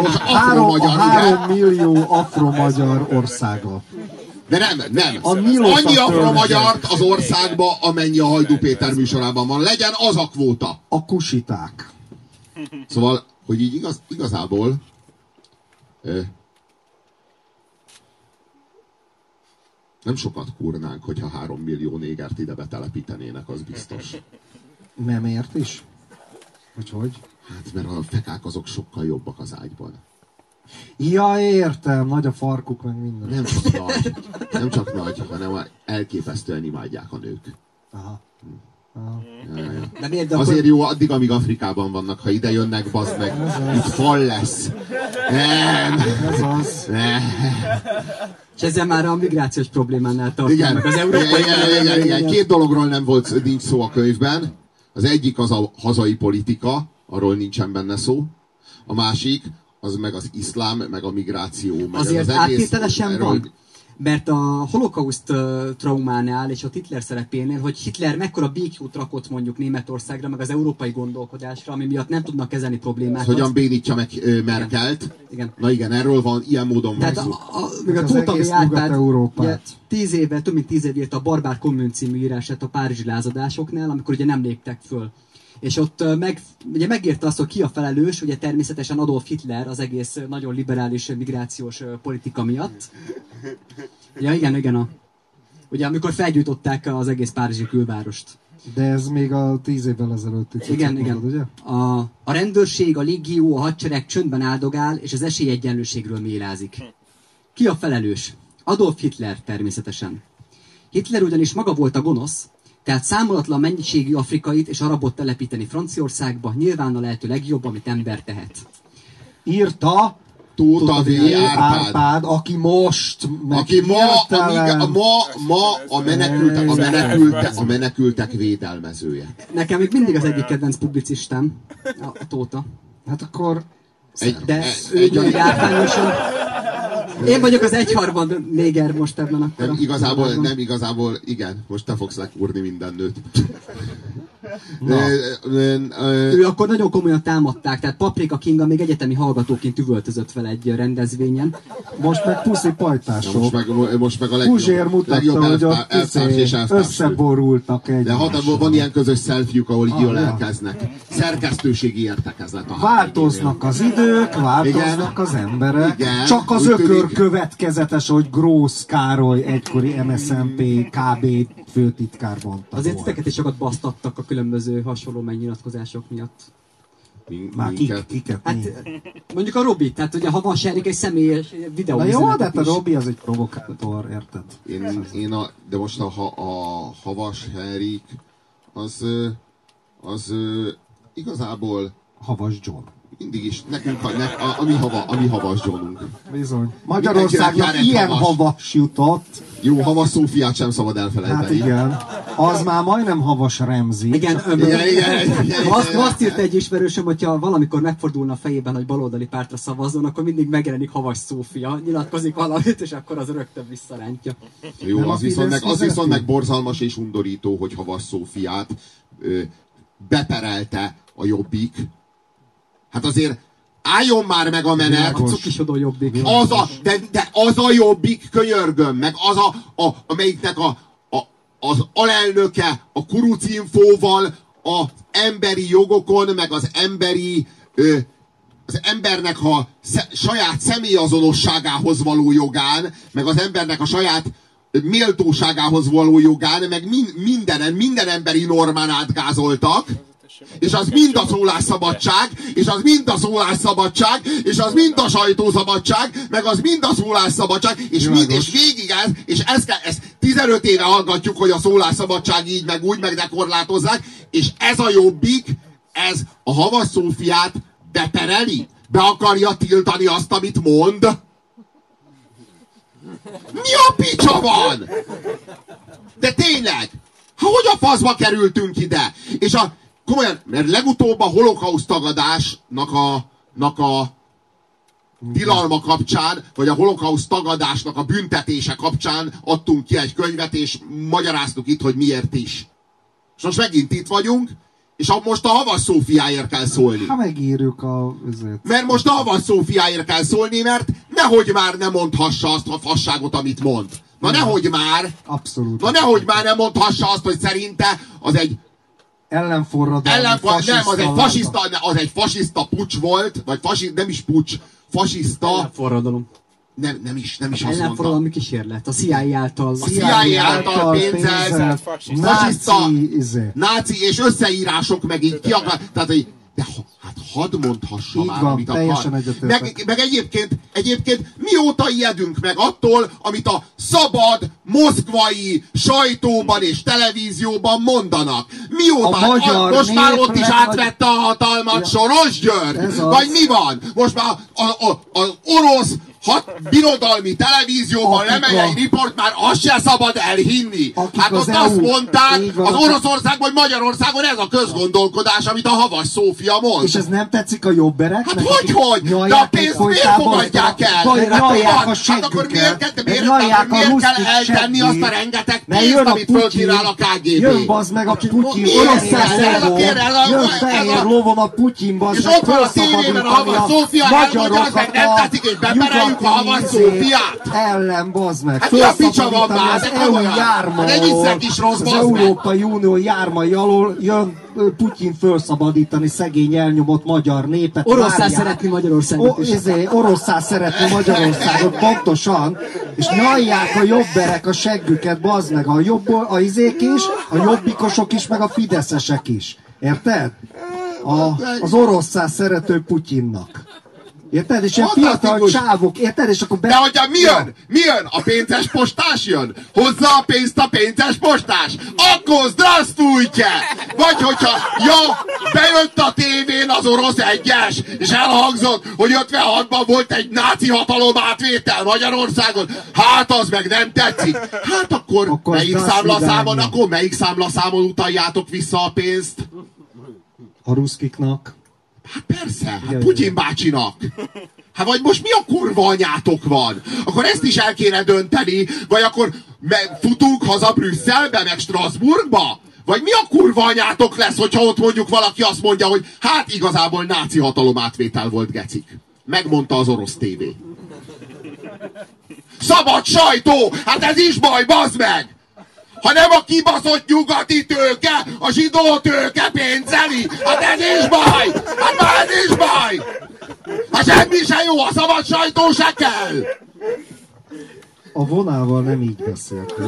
3 millió afro-magyar országa. De nem. Annyi afro-magyart az országba, amennyi a Hajdú Péter műsorában van. Legyen az a kvóta. A kusiták. Szóval, hogy így igazából nem sokat kúrnánk, hogyha 3 millió négert ide betelepítenének, az biztos. Nem ért is? Hogy? Hát, mert a fekák azok sokkal jobbak az ágyban. Ja, értem, nagy a farkuk, meg minden. Nem csak nagy, hanem elképesztően imádják a nők. Aha. Ja. Azért jó addig, amíg Afrikában vannak, ha ide jönnek, bazd meg, itt fal lesz. Nem. Ez az. És ezzel már a migrációs problémánál tartunk meg az európai... Igen. 2 dologról nincs szó a könyvben. Az egyik az a hazai politika, arról nincsen benne szó. A másik, az meg az iszlám, meg a migráció. Meg azért az áttételesen erről, van. Mert a holokauszt traumánál és a Hitler szerepénél, hogy Hitler mekkora békjót rakott mondjuk Németországra, meg az európai gondolkodásra, ami miatt nem tudnak kezelni problémákat. Hogyan bénítja meg Merkelt. Igen. Na igen, erről van, ilyen módon van szó. Még a az Tóta egész Árpád, Nyugat-Európát. ugye, több mint 10 év írt a Barbár Kommun című írását a párizsi lázadásoknál, amikor ugye nem léptek föl. És ott ugye megírta azt, hogy ki a felelős, ugye természetesen Adolf Hitler az egész nagyon liberális migrációs politika miatt. Ja, igen. Ugye amikor felgyújtották az egész párizsi külvárost. De ez még a 10 évvel ezelőtti cuccok Igen. mondod, ugye? A rendőrség, a légió, a hadsereg csöndben áldogál, és az esélyegyenlőségről mélázik. Ki a felelős? Adolf Hitler természetesen. Hitler ugyanis maga volt a gonosz, tehát számolatlan mennyiségű afrikait és arabot telepíteni Franciaországba nyilván a lehető legjobb, amit ember tehet. Írta Tóta V. Árpád. aki most Aki ma a menekültek védelmezője. Nekem még mindig az egyik kedvenc publicistám, a Tóta. Hát akkor De ő egy árványosan. Én vagyok az egyharmad néger most ebben akkor. Nem igazából, igen, most te fogsz lekúrni minden nőt. Ő akkor nagyon komolyan támadták, tehát Paprika Kinga még egyetemi hallgatóként üvöltözött fel egy rendezvényen. most meg puszi pajtások. Most meg a Puzsér mutatta, hogy ott összeborultak egy. De van ilyen közös selfie-juk, ahol így jól elkeznek. Szerkesztőségi értekezlet. Változnak az idők, változnak az emberek. Igen. Csak az ökör következetes, hogy Grósz Károly egykori MSZNP KB főtitkár mondta. Azért titeket is sokat basztattak a különböző hasonló megnyilatkozások miatt. Már kiket? Hát mondjuk a Robi, tehát ugye ha van sharing egy személyes videó. Na jó, de a Robi az egy provokátor, érted? De most a Havas Henrik az igazából Havas John. mindig is nekünk a mi Havas Johnunk. Bizony. Magyarországnak ilyen havas jutott. Jó, Havas Szófiát sem szabad elfelejteni. Hát igen. Az már majdnem Havas Remzi. Igen. Azt írt egy ismerősöm, hogyha valamikor megfordulna a fejében, hogy baloldali pártra szavazzon, akkor mindig megjelenik Havas Szófia, nyilatkozik valamit, és akkor az rögtön visszarántja. Jó, az viszont meg borzalmas és undorító, hogy Havas Szófiát beperelte a Jobbik. Hát azért álljon már meg a menet. A cukisodó Jobbik. De az a Jobbik, könyörgöm, meg az amelyiknek az alelnöke a Kurucinfóval az emberi jogokon, meg az embernek a saját személyazonosságához való jogán, meg az embernek a saját méltóságához való jogán, meg minden emberi normán átgázoltak. És az mind a szólásszabadság, és az mind a szólásszabadság, és az mind a sajtószabadság, meg az mind a szólásszabadság, és végig ezt 15 éve hallgatjuk, hogy a szólásszabadság így, meg úgy, meg dekorlátozzák, és ez a Jobbik, ez a Havas Szófiát bepereli, be akarja tiltani azt, amit mond. Mi a picsa van? De tényleg, hogy a faszba kerültünk ide? És komolyan, mert legutóbb a holokauszt tagadásnak a tilalma kapcsán, vagy a holokauszt tagadásnak a büntetése kapcsán adtunk ki egy könyvet, és magyaráztuk itt, hogy miért is. És most megint itt vagyunk, és most a Havas Szófiáért kell szólni. Ha megírjuk Mert most a Havas Szófiáért kell szólni, mert nehogy már ne mondhassa azt a fasságot, amit mond. Na nehogy már! Abszolút. Na nehogy már ne mondhassa azt, hogy szerinte az egy ellenforradalmi az egy fasiszta pucs volt, vagy nem is pucs, fasiszta. Ellenforradalom. Nem is azt mondta. Ellenforradalmi kísérlet. A CIA által. A CIA által pénzelt, fasiszta, náci és összeírások meg így ki akar. Tehát, de hát hadd mondhassa így már, van, amit akar. Meg egyébként mióta ijedünk meg attól, amit a szabad moszkvai sajtóban és televízióban mondanak? Mióta? Most már ott is átvette a hatalmat Soros György? Vagy mi van? Most már az birodalmi televízióban lemegy egy riport, már azt se szabad elhinni. Hát ott azt mondták, az Oroszországban vagy Magyarországon ez a közgondolkodás, amit a Havas Szófia mond. És ez nem tetszik a jobberek? Hát hogy? De a pénzt miért fogadják el? Hát akkor miért kell eltenni azt a rengeteg pénzt, amit fölkínál a KGB? Jön bazd meg a Putyin, jön fehér lovon a Putyin, bazd meg, és ott van a tévében a Havas Szófia, elmondja, azt meg nem tetszik, és bepereljük a Havas Szófiát. Ellen, bazd meg. Hát mi a picsa van már? Az EU járma alól, az Európai Unió jármai alól jön Putyin felszabadítani szegény elnyomott magyar népet. Orosszá szeretni Magyarországot is. Orosszá szeretni Magyarországot, pontosan. És nyalják a jobberek a seggüket, bazd meg, a izék is, a jobbikosok is, meg a fideszesek is. Érted? Az orosszá szerető Putyinnak. Érted? És ilyen fiatal csávok, érted? És akkor de hogyha mi jön? Mi jön? A pénzes postás jön? Hozza a pénzt a pénzes postás? Akkor zdrasztújtje! Vagy hogyha, bejött a tévén az orosz egyes, és elhangzott, hogy 56-ban volt egy náci hatalom átvétel Magyarországon. Hát az meg nem tetszik. Hát akkor melyik számlaszámon utaljátok vissza a pénzt? A ruszkiknak. Hát persze, hát Putyin bácsinak. Hát vagy most mi a kurva anyátok van? Akkor ezt is el kéne dönteni, vagy akkor futunk haza Brüsszelbe, meg Strasbourgba? Vagy mi a kurva anyátok lesz, hogyha ott mondjuk valaki azt mondja, hogy hát igazából náci hatalom átvétel volt, gecik. Megmondta az orosz tévé. Szabad sajtó! Hát ez is baj, bazd meg! Ha nem a kibaszott nyugati tőke, a zsidó tőke pénzeli, hát ez is baj! Hát már ez is baj! Hát semmi se jó, a szabad sajtó se kell! A vonával nem így beszéltél.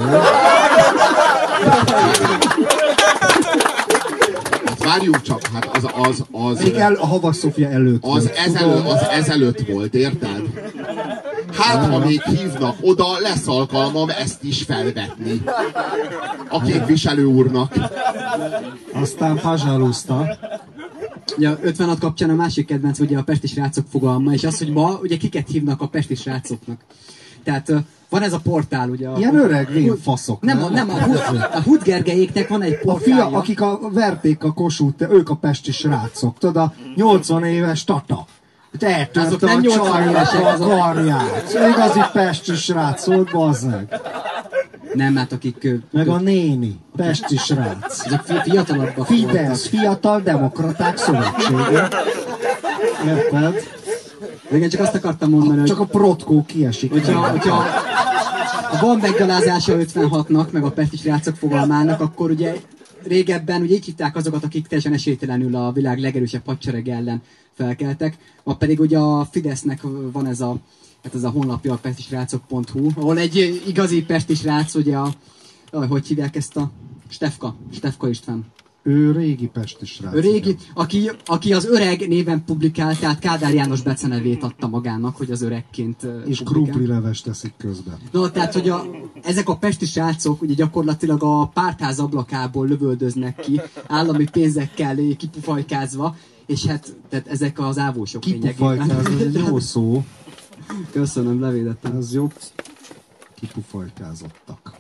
Várjunk csak, hát az... Még a Havas Szófia előtt. Az ezelőtt volt, érted? Hát, ha még hívnak oda, lesz alkalmam ezt is felvetni. A képviselő úrnak. Aztán pazsálózta. Ja, 56 kapcsán a másik kedvenc ugye a pesti srácok fogalma, és az, hogy ma ugye kiket hívnak a pesti srácoknak. Tehát van ez a portál, ugye. Ilyen öreg faszok. Nem, a Hud Gergelyéknek van egy portálja. A fia, akik verték a Kossuth, ők a pesti srácok. Tudod, a 80 éves Tata. Eltörte a csajnak a karját. Igazi pesti srác volt, bazd meg. Nem, hát akik... Meg a néni, pesti srác. Ezek fiatalabbak. Fidesz, Fiatal Demokraták Szövetsége. Érted? Igen, csak azt akartam mondani, hogy... Csak a protkó kiesik. Hogyha van meggalázása 56-nak, meg a pesti srácok fogalmának, akkor ugye régebben ugye így hívták azokat, akik teljesen esélytelenül a világ legerősebb hadsereg ellen felkeltek. Ma pedig ugye a Fidesznek van ez a honlapja, a pestisrácok.hu, ahol egy igazi pesti srác, ugye hogy hívják ezt a Stefka István. Ő régi pesti srác. Ő régi, aki az öreg néven publikált, tehát Kádár János becenevét adta magának, hogy az öregként és krumplileves teszik közben. No, tehát, hogy ezek a pesti srácok ugye gyakorlatilag a pártház ablakából lövöldöznek ki, állami pénzekkel kipufajkázva, és hát tehát ezek az ávósok kipufajkázva, ez egy jó szó. Köszönöm, levédettem. Ez jó. Kipufajkázottak.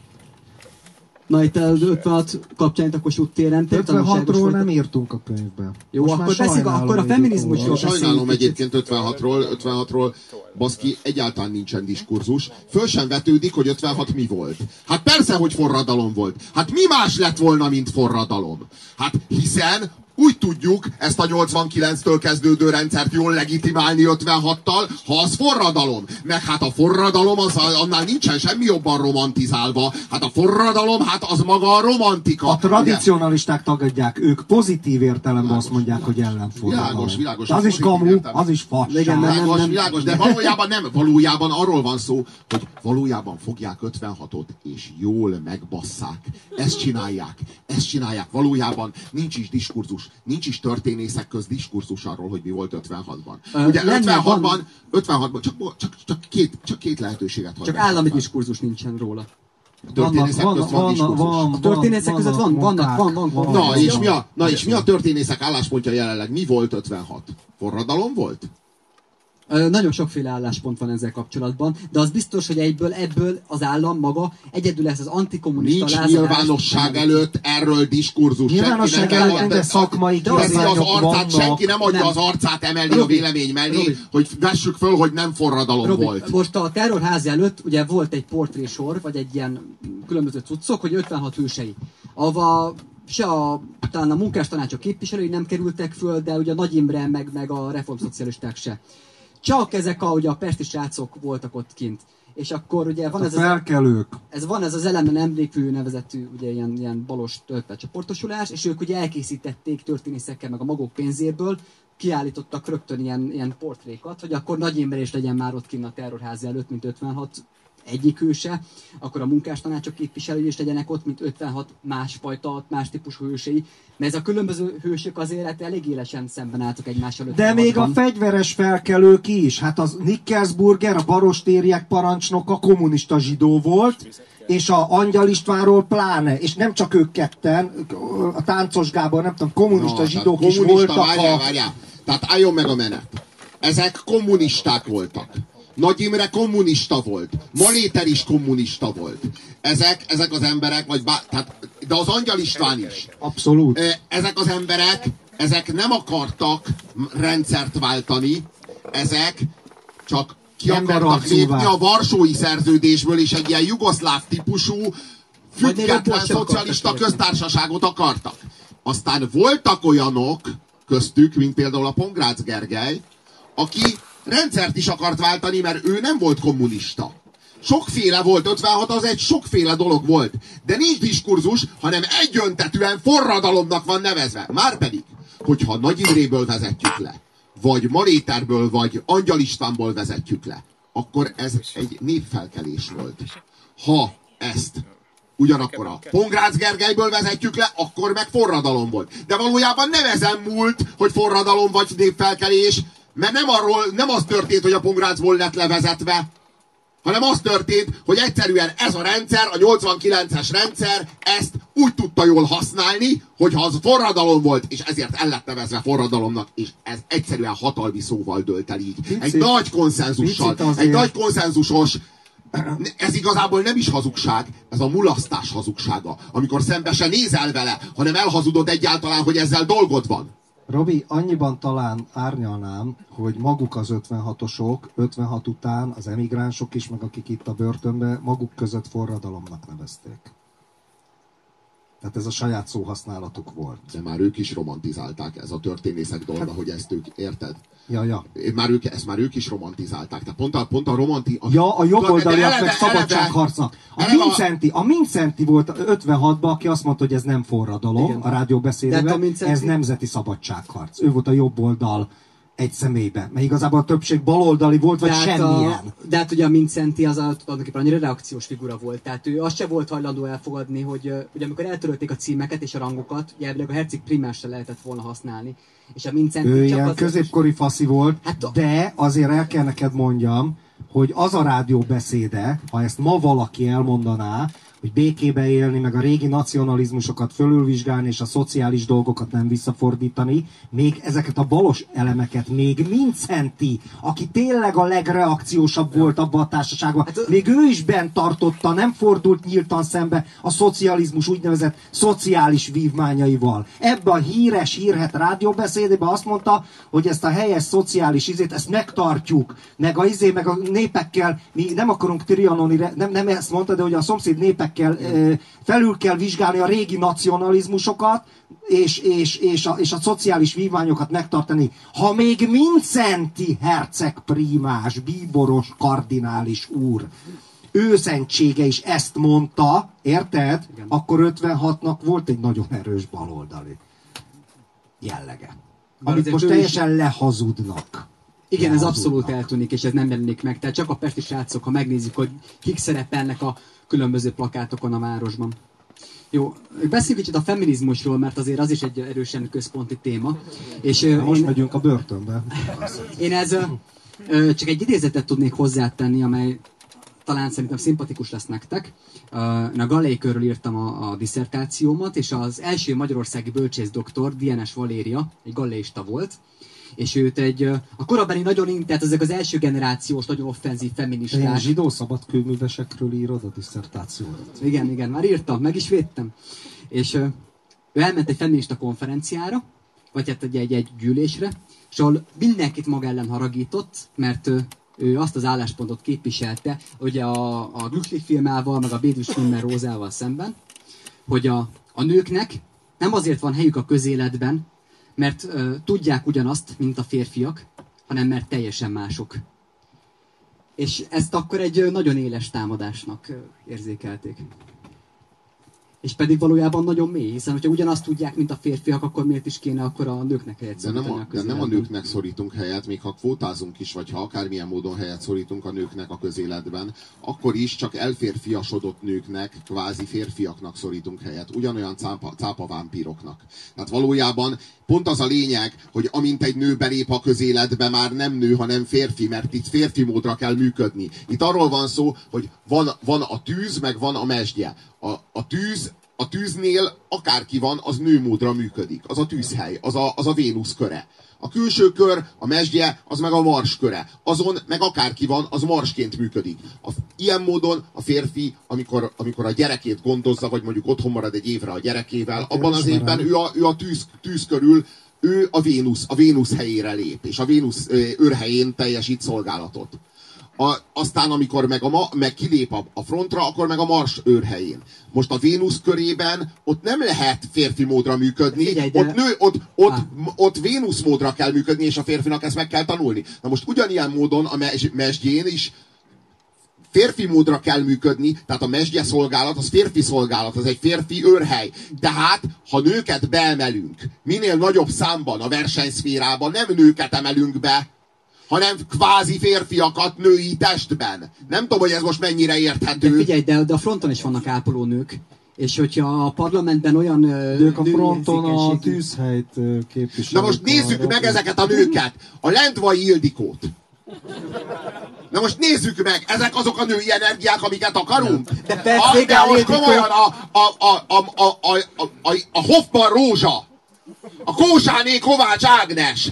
Na itt az 56 kapcsán itt a Kossuth téren. 56-ról nem írtunk a könyvben. Jó, akkor beszélünk, akkor a feminizmusról beszélünk. Sajnálom egyébként 56-ról, baszki, egyáltalán nincsen diskurzus. Föl sem vetődik, hogy 56 mi volt. Hát persze, hogy forradalom volt. Hát mi más lett volna, mint forradalom? Hát hiszen úgy tudjuk ezt a 89-től kezdődő rendszert jól legitimálni 56-tal, ha az forradalom. Meg hát a forradalom, annál nincsen semmi jobban romantizálva. Hát a forradalom, hát az maga a romantika. A tradicionalisták tagadják, ők pozitív értelemben azt mondják, hogy ellenforradalom. Világos. Az is kamu, az is fasság. Világos, de valójában nem. Valójában arról van szó, hogy valójában fogják 56-ot, és jól megbasszák. Ezt csinálják. Valójában nincs is diskurzus. Nincs is történészek köz diskurzus arról, hogy mi volt 56-ban. Ugye 56-ban csak két lehetőséget hagynak. Csak állami diskurzus nincsen róla. A történészek között van diskurzus. A történészek között van. Na és mi a történészek álláspontja jelenleg? Mi volt 56? Forradalom volt? Nagyon sokféle álláspont van ezzel kapcsolatban, de az biztos, hogy ebből az állam maga egyedül lesz az antikommunista nincs nyilvánosság előtt erről diskurzus. Nyilvánosság előtt minden szakmai kiadványok vannak. Senki nem adja az arcát emelni a vélemény mellé, hogy vessük föl, hogy nem forradalom volt. Most a terrorház előtt ugye volt egy portrésor, vagy egy ilyen különböző cuccok, hogy 56 hősei. Talán a munkástanácsok képviselői nem kerültek föl, de ugye a Nagy Imre, meg a reformszocialisták se. Csak ezek a pesti srácok voltak ott kint. És akkor ugye van van ez az Elemen emlékű nevezetű ugye ilyen balos töltfelcsoportosulás, és ők ugye elkészítették történészekkel meg a maguk pénzéből, kiállítottak rögtön ilyen portrékat, hogy akkor Nagy Imre is legyen már ott kint a terrorház előtt, mint 56 egyik hőse, akkor a munkástanácsok képviselői is legyenek ott, mint 56 másfajta, más típusú hősei, mert ez a különböző hősök azért elég élesen szemben álltak egymással. De még a fegyveres felkelők is, hát az Nickelsburger, a barostériek parancsnoka kommunista zsidó volt, és a Angyal Istvánról pláne, és nem csak ők ketten, a Táncos Gábor, nem tudom, kommunista zsidók is voltak. Várjál. Tehát álljon meg a menet. Ezek kommunisták voltak. Nagy Imre kommunista volt. Maléter is kommunista volt. Ezek az emberek, de az Angyal István is. Abszolút. Ezek az emberek, ezek nem akartak rendszert váltani, ezek csak ki akartak lépni a Varsói Szerződésből, és egy ilyen jugoszláv típusú, független szocialista köztársaságot akartak. Aztán voltak olyanok köztük, mint például a Pongrácz Gergely, aki rendszert is akart váltani, mert ő nem volt kommunista. Sokféle volt, 56 az egy sokféle dolog volt. De nincs diskurzus, hanem egyöntetűen forradalomnak van nevezve. Márpedig, hogyha Nagy Imréből vezetjük le, vagy Maléterből, vagy Angyal Istvánból vezetjük le, akkor ez egy népfelkelés volt. Ha ezt ugyanakkor a Pongrácz Gergelyből vezetjük le, akkor meg forradalom volt. De valójában nem ezen múlt, hogy forradalom vagy népfelkelés, mert nem az történt, hogy a Pongráczból lett levezetve, hanem az történt, hogy egyszerűen ez a rendszer, a 89-es rendszer ezt úgy tudta jól használni, hogyha az forradalom volt, és ezért el lett nevezve forradalomnak, és ez egyszerűen hatalmi szóval dőlt el így. Egy nagy konszenzussal, egy nagy konszenzusos, ez igazából nem is hazugság, ez a mulasztás hazugsága, amikor szembe se nézel vele, hanem elhazudod egyáltalán, hogy ezzel dolgod van. Robi, annyiban talán árnyalnám, hogy maguk az 56-osok, 56 után az emigránsok is, meg akik itt a börtönben, maguk között forradalomnak nevezték. Tehát ez a saját szóhasználatuk volt. De már ők is romantizálták, ez a történészek dolga, hogy ezt ők, érted? Ja. Ezt már ők is romantizálták. Tehát pont a a jobboldaliak meg szabadságharcnak. A Mincenti volt 56-ban, aki azt mondta, hogy ez nem forradalom, igen, a rádióbeszédében, ez nemzeti szabadságharc. Ő volt a jobboldal egy személyben. Mert igazából a többség baloldali volt, vagy semmilyen. De hát ugye a Mincenti az tulajdonképpen annyira reakciós figura volt. Tehát ő azt se volt hajlandó elfogadni, hogy ugye amikor eltörölték a címeket és a rangokat, ugye a herceg primás se lehetett volna használni. És a Mincenti ő csak ilyen középkori faszi volt, de azért el kell neked mondjam, hogy az a rádióbeszéde, ha ezt ma valaki elmondaná, hogy békébe élni, meg a régi nacionalizmusokat fölülvizsgálni, és a szociális dolgokat nem visszafordítani, még ezeket a balos elemeket, még Mincenti, aki tényleg a legreakciósabb volt abban a társaságban, még ő is bent tartotta, nem fordult nyíltan szembe a szocializmus úgynevezett szociális vívmányaival. Ebben a hírhet rádióbeszédében azt mondta, hogy ezt a helyes szociális ezt megtartjuk, meg a népekkel, mi nem akarunk trianoni, nem ezt mondta, de hogy a szomszéd népek felül kell vizsgálni a régi nacionalizmusokat, és a szociális vívmányokat megtartani. Ha még Mincenti herceg primás, bíboros kardinális úr őszentsége is ezt mondta, érted? Igen. Akkor 56-nak volt egy nagyon erős baloldali jellege. Amit most teljesen lehazudnak. Igen, ez abszolút eltűnik, és ez nem jelenik meg. Tehát csak a pesti srácok, ha megnézzük, hogy kik szerepelnek a különböző plakátokon a városban. Jó, beszéljünk kicsit a feminizmusról, mert azért az is egy erősen központi téma. És, most megyünk a börtönbe. Én csak egy idézetet tudnék hozzátenni, amely talán szerintem szimpatikus lesz nektek. Én a Gallei körről írtam a disszertációmat, és az első magyarországi bölcsész doktor, Dienes Valéria, egy galleista volt, És őt a korabeli nagyon tehát ezek az első generációs, nagyon offenzív feministák. Ilyen zsidó szabadkőművesekről írod a disszertációdat. Igen, már írtam, meg is védtem. És ő elment egy feminista konferenciára, vagy hát egy gyűlésre, és ahol mindenkit maga ellen haragított, mert ő azt az álláspontot képviselte, ugye a Glücklich filmával, meg a Bédus filmmel Rózával szemben, hogy a nőknek nem azért van helyük a közéletben, mert tudják ugyanazt, mint a férfiak, hanem mert teljesen mások. És ezt akkor egy nagyon éles támadásnak érzékelték. És pedig valójában nagyon mély, hiszen hogyha ugyanazt tudják, mint a férfiak, akkor miért is kéne akkor a nőknek helyet szorítani de nem a nőknek szorítunk helyet, még ha kvótázunk is, vagy ha akármilyen módon helyet szorítunk a nőknek a közéletben, akkor is csak elférfiasodott nőknek, kvázi férfiaknak szorítunk helyet. Ugyanolyan cápa vámpíroknak. Tehát valójában pont az a lényeg, hogy amint egy nő belép a közéletbe, már nem nő, hanem férfi, mert itt férfi módra kell működni. Itt arról van szó, hogy van a tűz, meg van a mesdje. A tűznél akárki van, az nőmódra működik. Az a tűzhely, az a Vénusz köre. A külső kör, a mesdje, az meg a Mars köre. Azon meg akárki van, az Marsként működik. Ilyen módon a férfi, amikor a gyerekét gondozza, vagy mondjuk otthon marad egy évre a gyerekével, abban az évben ő a tűz körül, ő a Vénusz helyére lép, és a Vénusz őrhelyén teljesít szolgálatot. Aztán amikor meg kilép a frontra, akkor meg a Mars őrhelyén. Most a Vénusz körében ott nem lehet férfi módra működni, figyelj, ott Vénusz módra kell működni, és a férfinak ezt meg kell tanulni. Na most ugyanilyen módon a mesdjén is férfi módra kell működni, tehát a mesdje szolgálat, az férfi szolgálat, az egy férfi őrhely. Tehát, ha nőket beemelünk, minél nagyobb számban a versenyszférában, nem nőket emelünk be, hanem kvázi férfiakat női testben. Nem tudom, hogy ez most mennyire érthető. De figyelj, de a fronton is vannak ápolónők. És hogyha a parlamentben olyan nők a fronton a tűzhelyt képviselik. Na most nézzük meg ezeket a nőket. A Lendvai Ildikót. Na most nézzük meg, ezek azok a női energiák, amiket akarunk. De most komolyan a Hoffman Rózsa, a Kósáné Kovács Ágnes.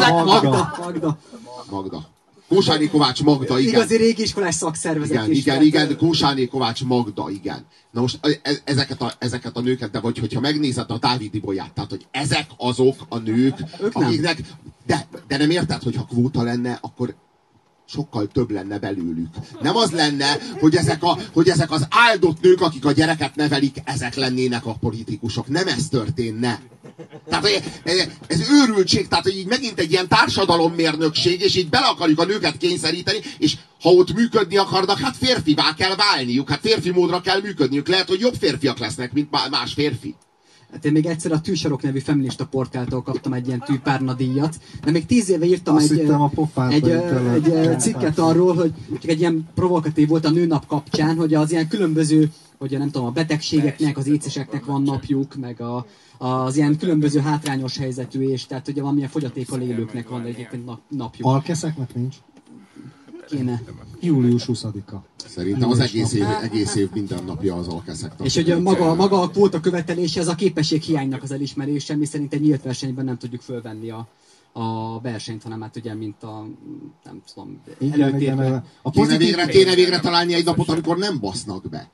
Magda. Kósáné Kovács Magda, igen. Igazi régi iskolás szakszervezet is. Igen, Kósáné Kovács Magda, igen. Na most ezeket a nőket, de vagy hogyha megnézed a Dávid Ibolyát, tehát hogy ezek azok a nők, akiknek... De nem érted, hogyha kvóta lenne, akkor sokkal több lenne belőlük. Nem az lenne, hogy ezek az áldott nők, akik a gyereket nevelik, ezek lennének a politikusok. Nem ez történne. Tehát ez őrültség, tehát hogy így megint egy ilyen társadalommérnökség, és így bele akarjuk a nőket kényszeríteni, és ha ott működni akarnak, hát férfivá kell válniuk, hát férfi módra kell működniük. Lehet, hogy jobb férfiak lesznek, mint más férfi. Hát én még egyszer a Tűsarok nevű feminista portáltól kaptam egy ilyen tűpárna díjat, de még 10 éve írtam egy cikket arról, hogy csak egy ilyen provokatív volt a nőnap kapcsán, hogy az ilyen különböző, hogy nem tudom, a betegségeknek, az éceseknek van napjuk, meg az ilyen különböző hátrányos helyzetű, és tehát ugye valamilyen fogyatékkal élőknek van egyébként napjuk. Alkeszeknek nincs? Kéne. Július 20-a. Szerintem az egész év minden napja az alkeszeknek. És hogy maga a kvóta követelése, az a képesség hiánynak az elismerése, mi szerint egy nyílt versenyben nem tudjuk fölvenni a versenyt, hanem hát ugye, mint a, nem tudom, előtérben. Kéne végre találni egy napot, amikor nem basznak be.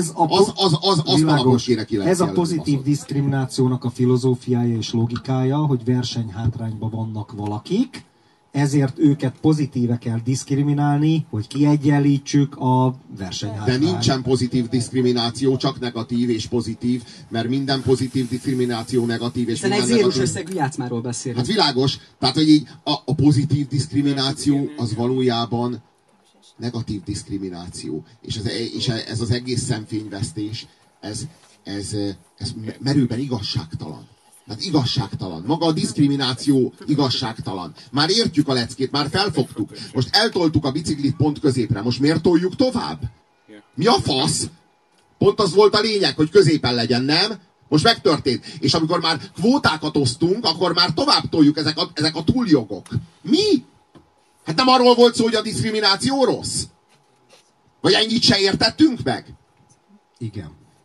Ez a pozitív diszkriminációnak a filozófiája és logikája, hogy versenyhátrányban vannak valakik, ezért őket pozitíve kell diszkriminálni, hogy kiegyenlítsük a versenyhátrányt. De nincsen pozitív diszkrimináció, csak negatív és pozitív, mert minden pozitív diszkrimináció negatív és minden negatív. Egy zérus összegű játszmáról beszélünk. Hát világos, tehát hogy így a pozitív diszkrimináció az valójában negatív diszkrimináció. És ez az egész szemfényvesztés, ez merőben igazságtalan. Tehát igazságtalan. Maga a diszkrimináció igazságtalan. Már értjük a leckét, már felfogtuk. Most eltoltuk a biciklit pont középre. Most miért toljuk tovább? Mi a fasz? Pont az volt a lényeg, hogy középen legyen, nem? Most megtörtént. És amikor már kvótákat osztunk, akkor már tovább toljuk ezek a túljogok. Mi? Hát nem arról volt szó, hogy a diszkrimináció rossz? Vagy ennyit se értettünk meg? Igen.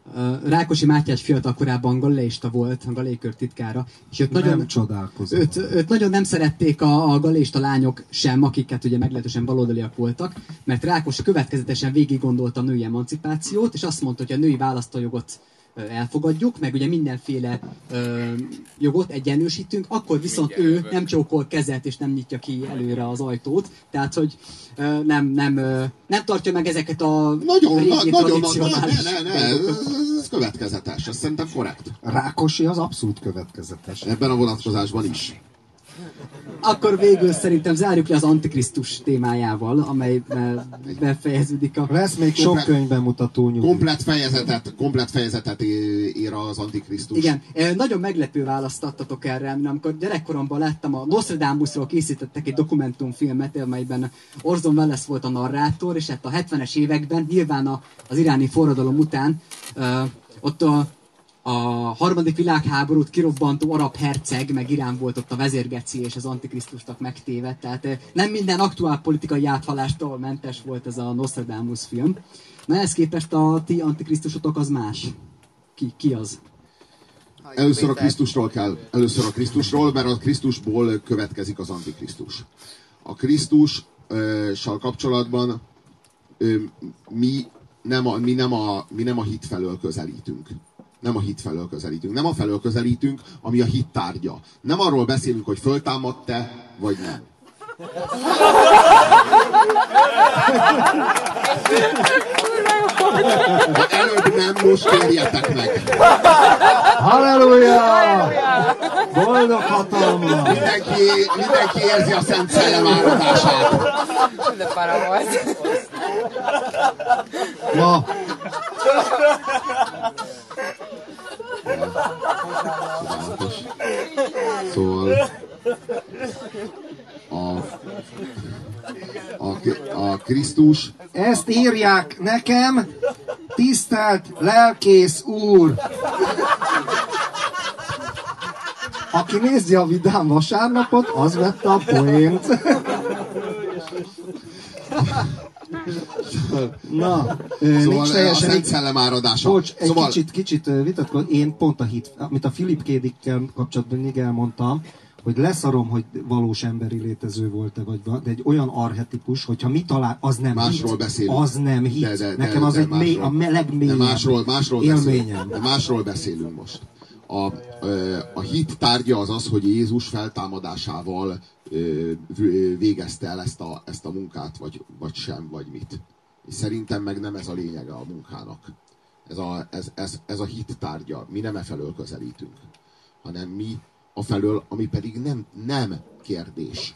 Rákosi Mátyás fiatal korában galeista volt, a galékör titkára, és őt Nem csodálkozom. őt nagyon nem szerették a galeista lányok sem, akiket ugye meglehetősen baloldaliak voltak, mert Rákosi következetesen végig gondolta a női emancipációt, és azt mondta, hogy a női választójogot elfogadjuk, meg ugye mindenféle jogot egyenlősítünk, akkor viszont ő nem csókol kezet és nem nyitja ki előre az ajtót, tehát hogy nem tartja meg ezeket a régi tradicionális ez következetes, ez szerintem korrekt. Rákosi az abszolút következetes. Ebben a vonatkozásban is. Akkor végül szerintem zárjuk le az Antikrisztus témájával, amely befejeződik a... Lesz még sok könyvbemutató nyugi. Komplet fejezetet ér az Antikrisztus. Igen, nagyon meglepő választ adtatok erre, amikor gyerekkoromban láttam, a Nostradamusról készítettek egy dokumentumfilmet, amelyben Orson Welles volt a narrátor, és hát a 70-es években, nyilván az iráni forradalom után, ott a harmadik világháborút kirobbantó arab herceg, meg Irán volt ott a vezérgeci és az Antikrisztusnak megtéve, tehát nem minden aktuál politikai áthalástól mentes volt ez a Nostradamus film. Na ehhez képest a ti Antikrisztusotok az más. Ki az? Először a Krisztusról, mert a Krisztusból következik az Antikrisztus. A Krisztussal kapcsolatban mi nem a hit felől közelítünk. Nem a hit felől közelítünk. Nem a felől közelítünk, ami a hit tárgya. Nem arról beszélünk, hogy föltámadt-e, vagy nem. Ha előbb nem, most kérjetek meg. Halleluja! Boldog hatalma! Mindenki érzi a Szent Szellem áradását. De para volt. Ma Szóval a Krisztus... ezt írják nekem, tisztelt lelkész úr! Aki nézi a Vidám Vasárnapot, az vette a poént. Na, Szóval nincs teljesen... a Szent Szellem áradása. Bocs, egy Szóval... kicsit vitatkozom. Én pont a hit, amit a Philip K. Dickkel kapcsolatban mindig elmondtam, hogy leszarom, hogy valós emberi létező volt-e, vagy de egy olyan arhetipus, hogyha mi talál, az nem másról hit. Beszélünk. Az nem hit. Nekem az egy a legmélyebb élményem. Másról beszélünk most. A hit tárgya az, hogy Jézus feltámadásával végezte el ezt a munkát, vagy sem, vagy mit. És szerintem meg nem ez a lényege a munkának. Ez a hit tárgya. Mi nem felől közelítünk, hanem mi afelől, ami pedig nem kérdés.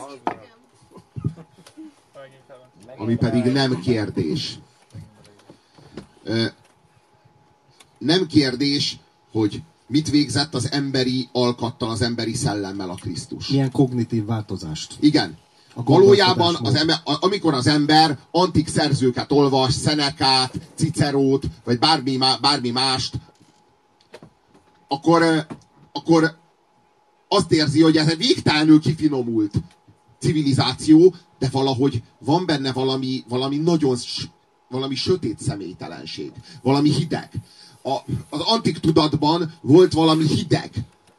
Ami pedig nem kérdés. Nem kérdés, hogy mit végzett az emberi alkattal, az emberi szellemmel a Krisztus. Milyen kognitív változást. Igen. Valójában amikor az ember antik szerzőket olvas, Szenekát, Cicerót, vagy bármi mást, akkor azt érzi, hogy ez egy végtelenül kifinomult civilizáció, de valahogy van benne valami sötét személytelenség, valami hideg. Az antik tudatban volt valami hideg.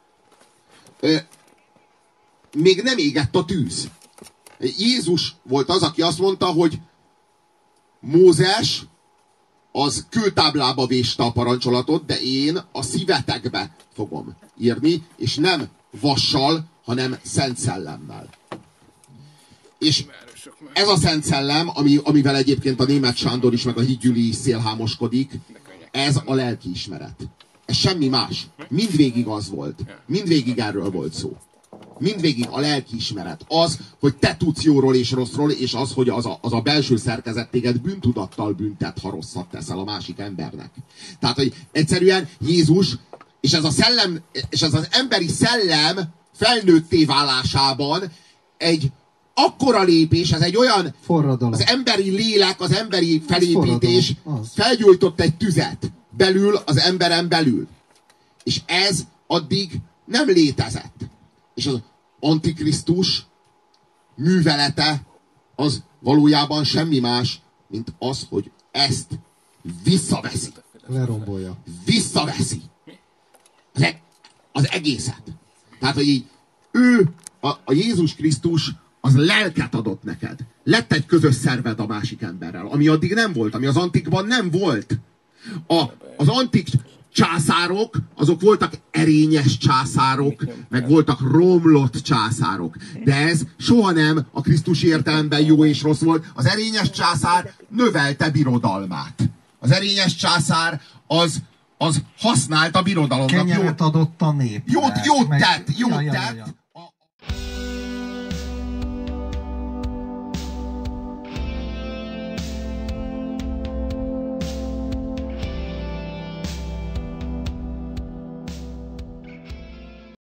Még nem égett a tűz. Jézus volt az, aki azt mondta, hogy Mózes az kőtáblába véste a parancsolatot, de én a szívetekbe fogom írni, és nem vassal, hanem Szent Szellemmel. És ez a Szent Szellem, amivel egyébként a Németh Sándor is, meg a Hídgyüli is szélhámoskodik, ez a lelkiismeret. Ez semmi más. Mindvégig az volt. Mindvégig erről volt szó. Mindvégig a lelkiismeret. Az, hogy te tudsz jóról és rosszról, és az, hogy az a belső szerkezet téged bűntudattal büntet, ha rosszat teszel a másik embernek. Tehát, hogy egyszerűen Jézus, és ez a szellem, és ez az emberi szellem felnőtté válásában egy akkora lépés, ez egy olyan forradalom. Az emberi lélek, az emberi felépítés felgyújtott egy tüzet belül, az emberen belül. És ez addig nem létezett. És az Antikrisztus művelete az valójában semmi más, mint az, hogy ezt visszaveszi. Lerombolja. Visszaveszi. Az egészet. Tehát, hogy így ő, a Jézus Krisztus az lelket adott neked. Lett egy közös szerved a másik emberrel, ami addig nem volt, ami az antikban nem volt. Az antik császárok, azok voltak erényes császárok, meg voltak romlott császárok. De ez soha nem a Krisztus értelemben jó és rossz volt. Az erényes császár növelte birodalmát. Az erényes császár az használt a birodalomnak. Kenyeret adott a népnek. Jót tett.